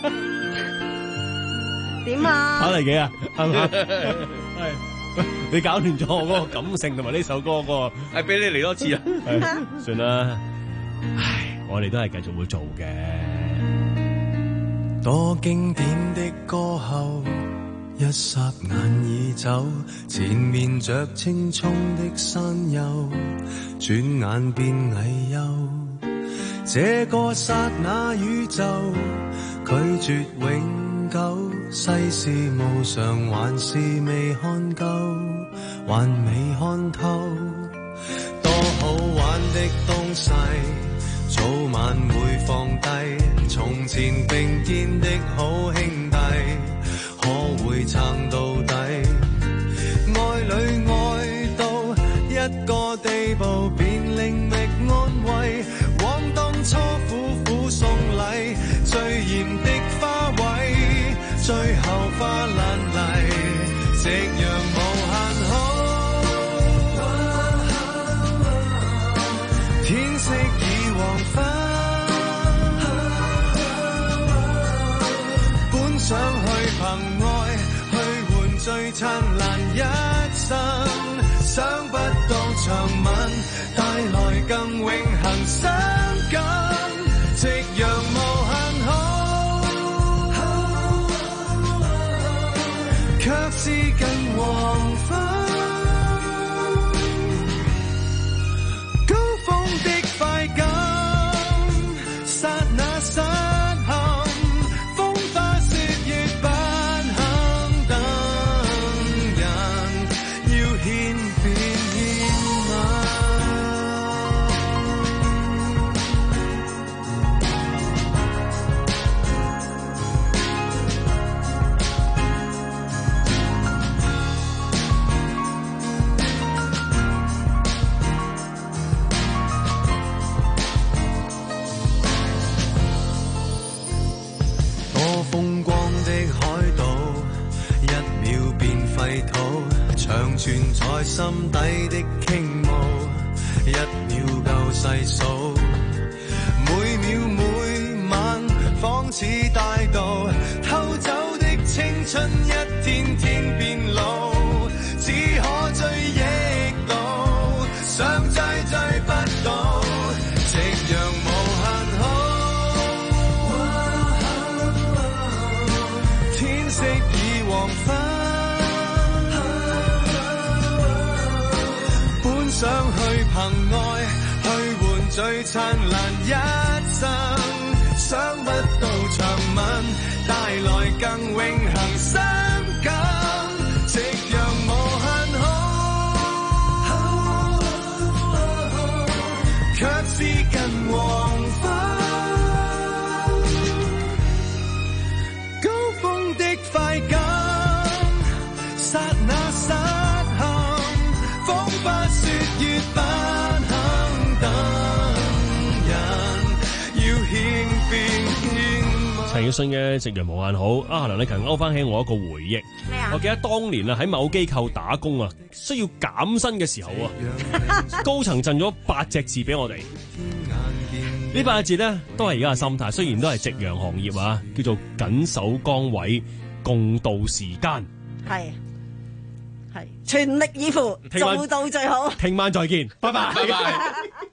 點啊？ 打嚟幾啊？係嘛？係你搞亂咗我嗰個感性同埋呢首歌嗰個， 係俾你嚟多次啊！ 算啦，唉。我哋都係繼續會做嘅。 多經典的歌後，一霎眼已走，前面着青蔥的山丘，轉眼變危憂。這個剎那宇宙，拒絕永久，世事無常，還是未看夠，還未看透。多好玩的東西，早晚會放低，從前並肩的好兄弟，可會撐到底？愛侶愛到一個地步，便另覓安慰。往當初苦苦送禮，最豔的花卉，最後憑愛去換最燦爛一生，想不到長吻帶來更永恆傷感，夕陽無限好，卻是近黃昏。高峰的快感，剎那失陷，風花雪月不肯等人，要獻變獻吻。多風光的海島，一秒變廢土，長存在心底的傾慕，一秒夠細數，每秒每晚仿似大道，偷走的青春一天天變老，只可追憶到，想追追不到，夕陽無限好。天色已黃昏，本想去憑愛去換最燦爛一生，想不到長吻帶來更永恆傷感，夕陽無限好，卻是近黃昏。快感，剎那失陷，風花雪月不肯等人，要獻變獻吻。 陳奕迅嘅《夕陽無限好》啊，梁禮勤勾翻起我一個回憶。我記得當年啊喺某機構打工啊，需要減薪嘅時候啊，高層贈咗八隻字俾我哋。呢八個字咧都係而家嘅心態，雖然都係夕陽行業啊，叫做緊守崗位，共度時間， 係係全力以赴， 聽晚做到最好。 聽晚再見，拜拜。 拜拜。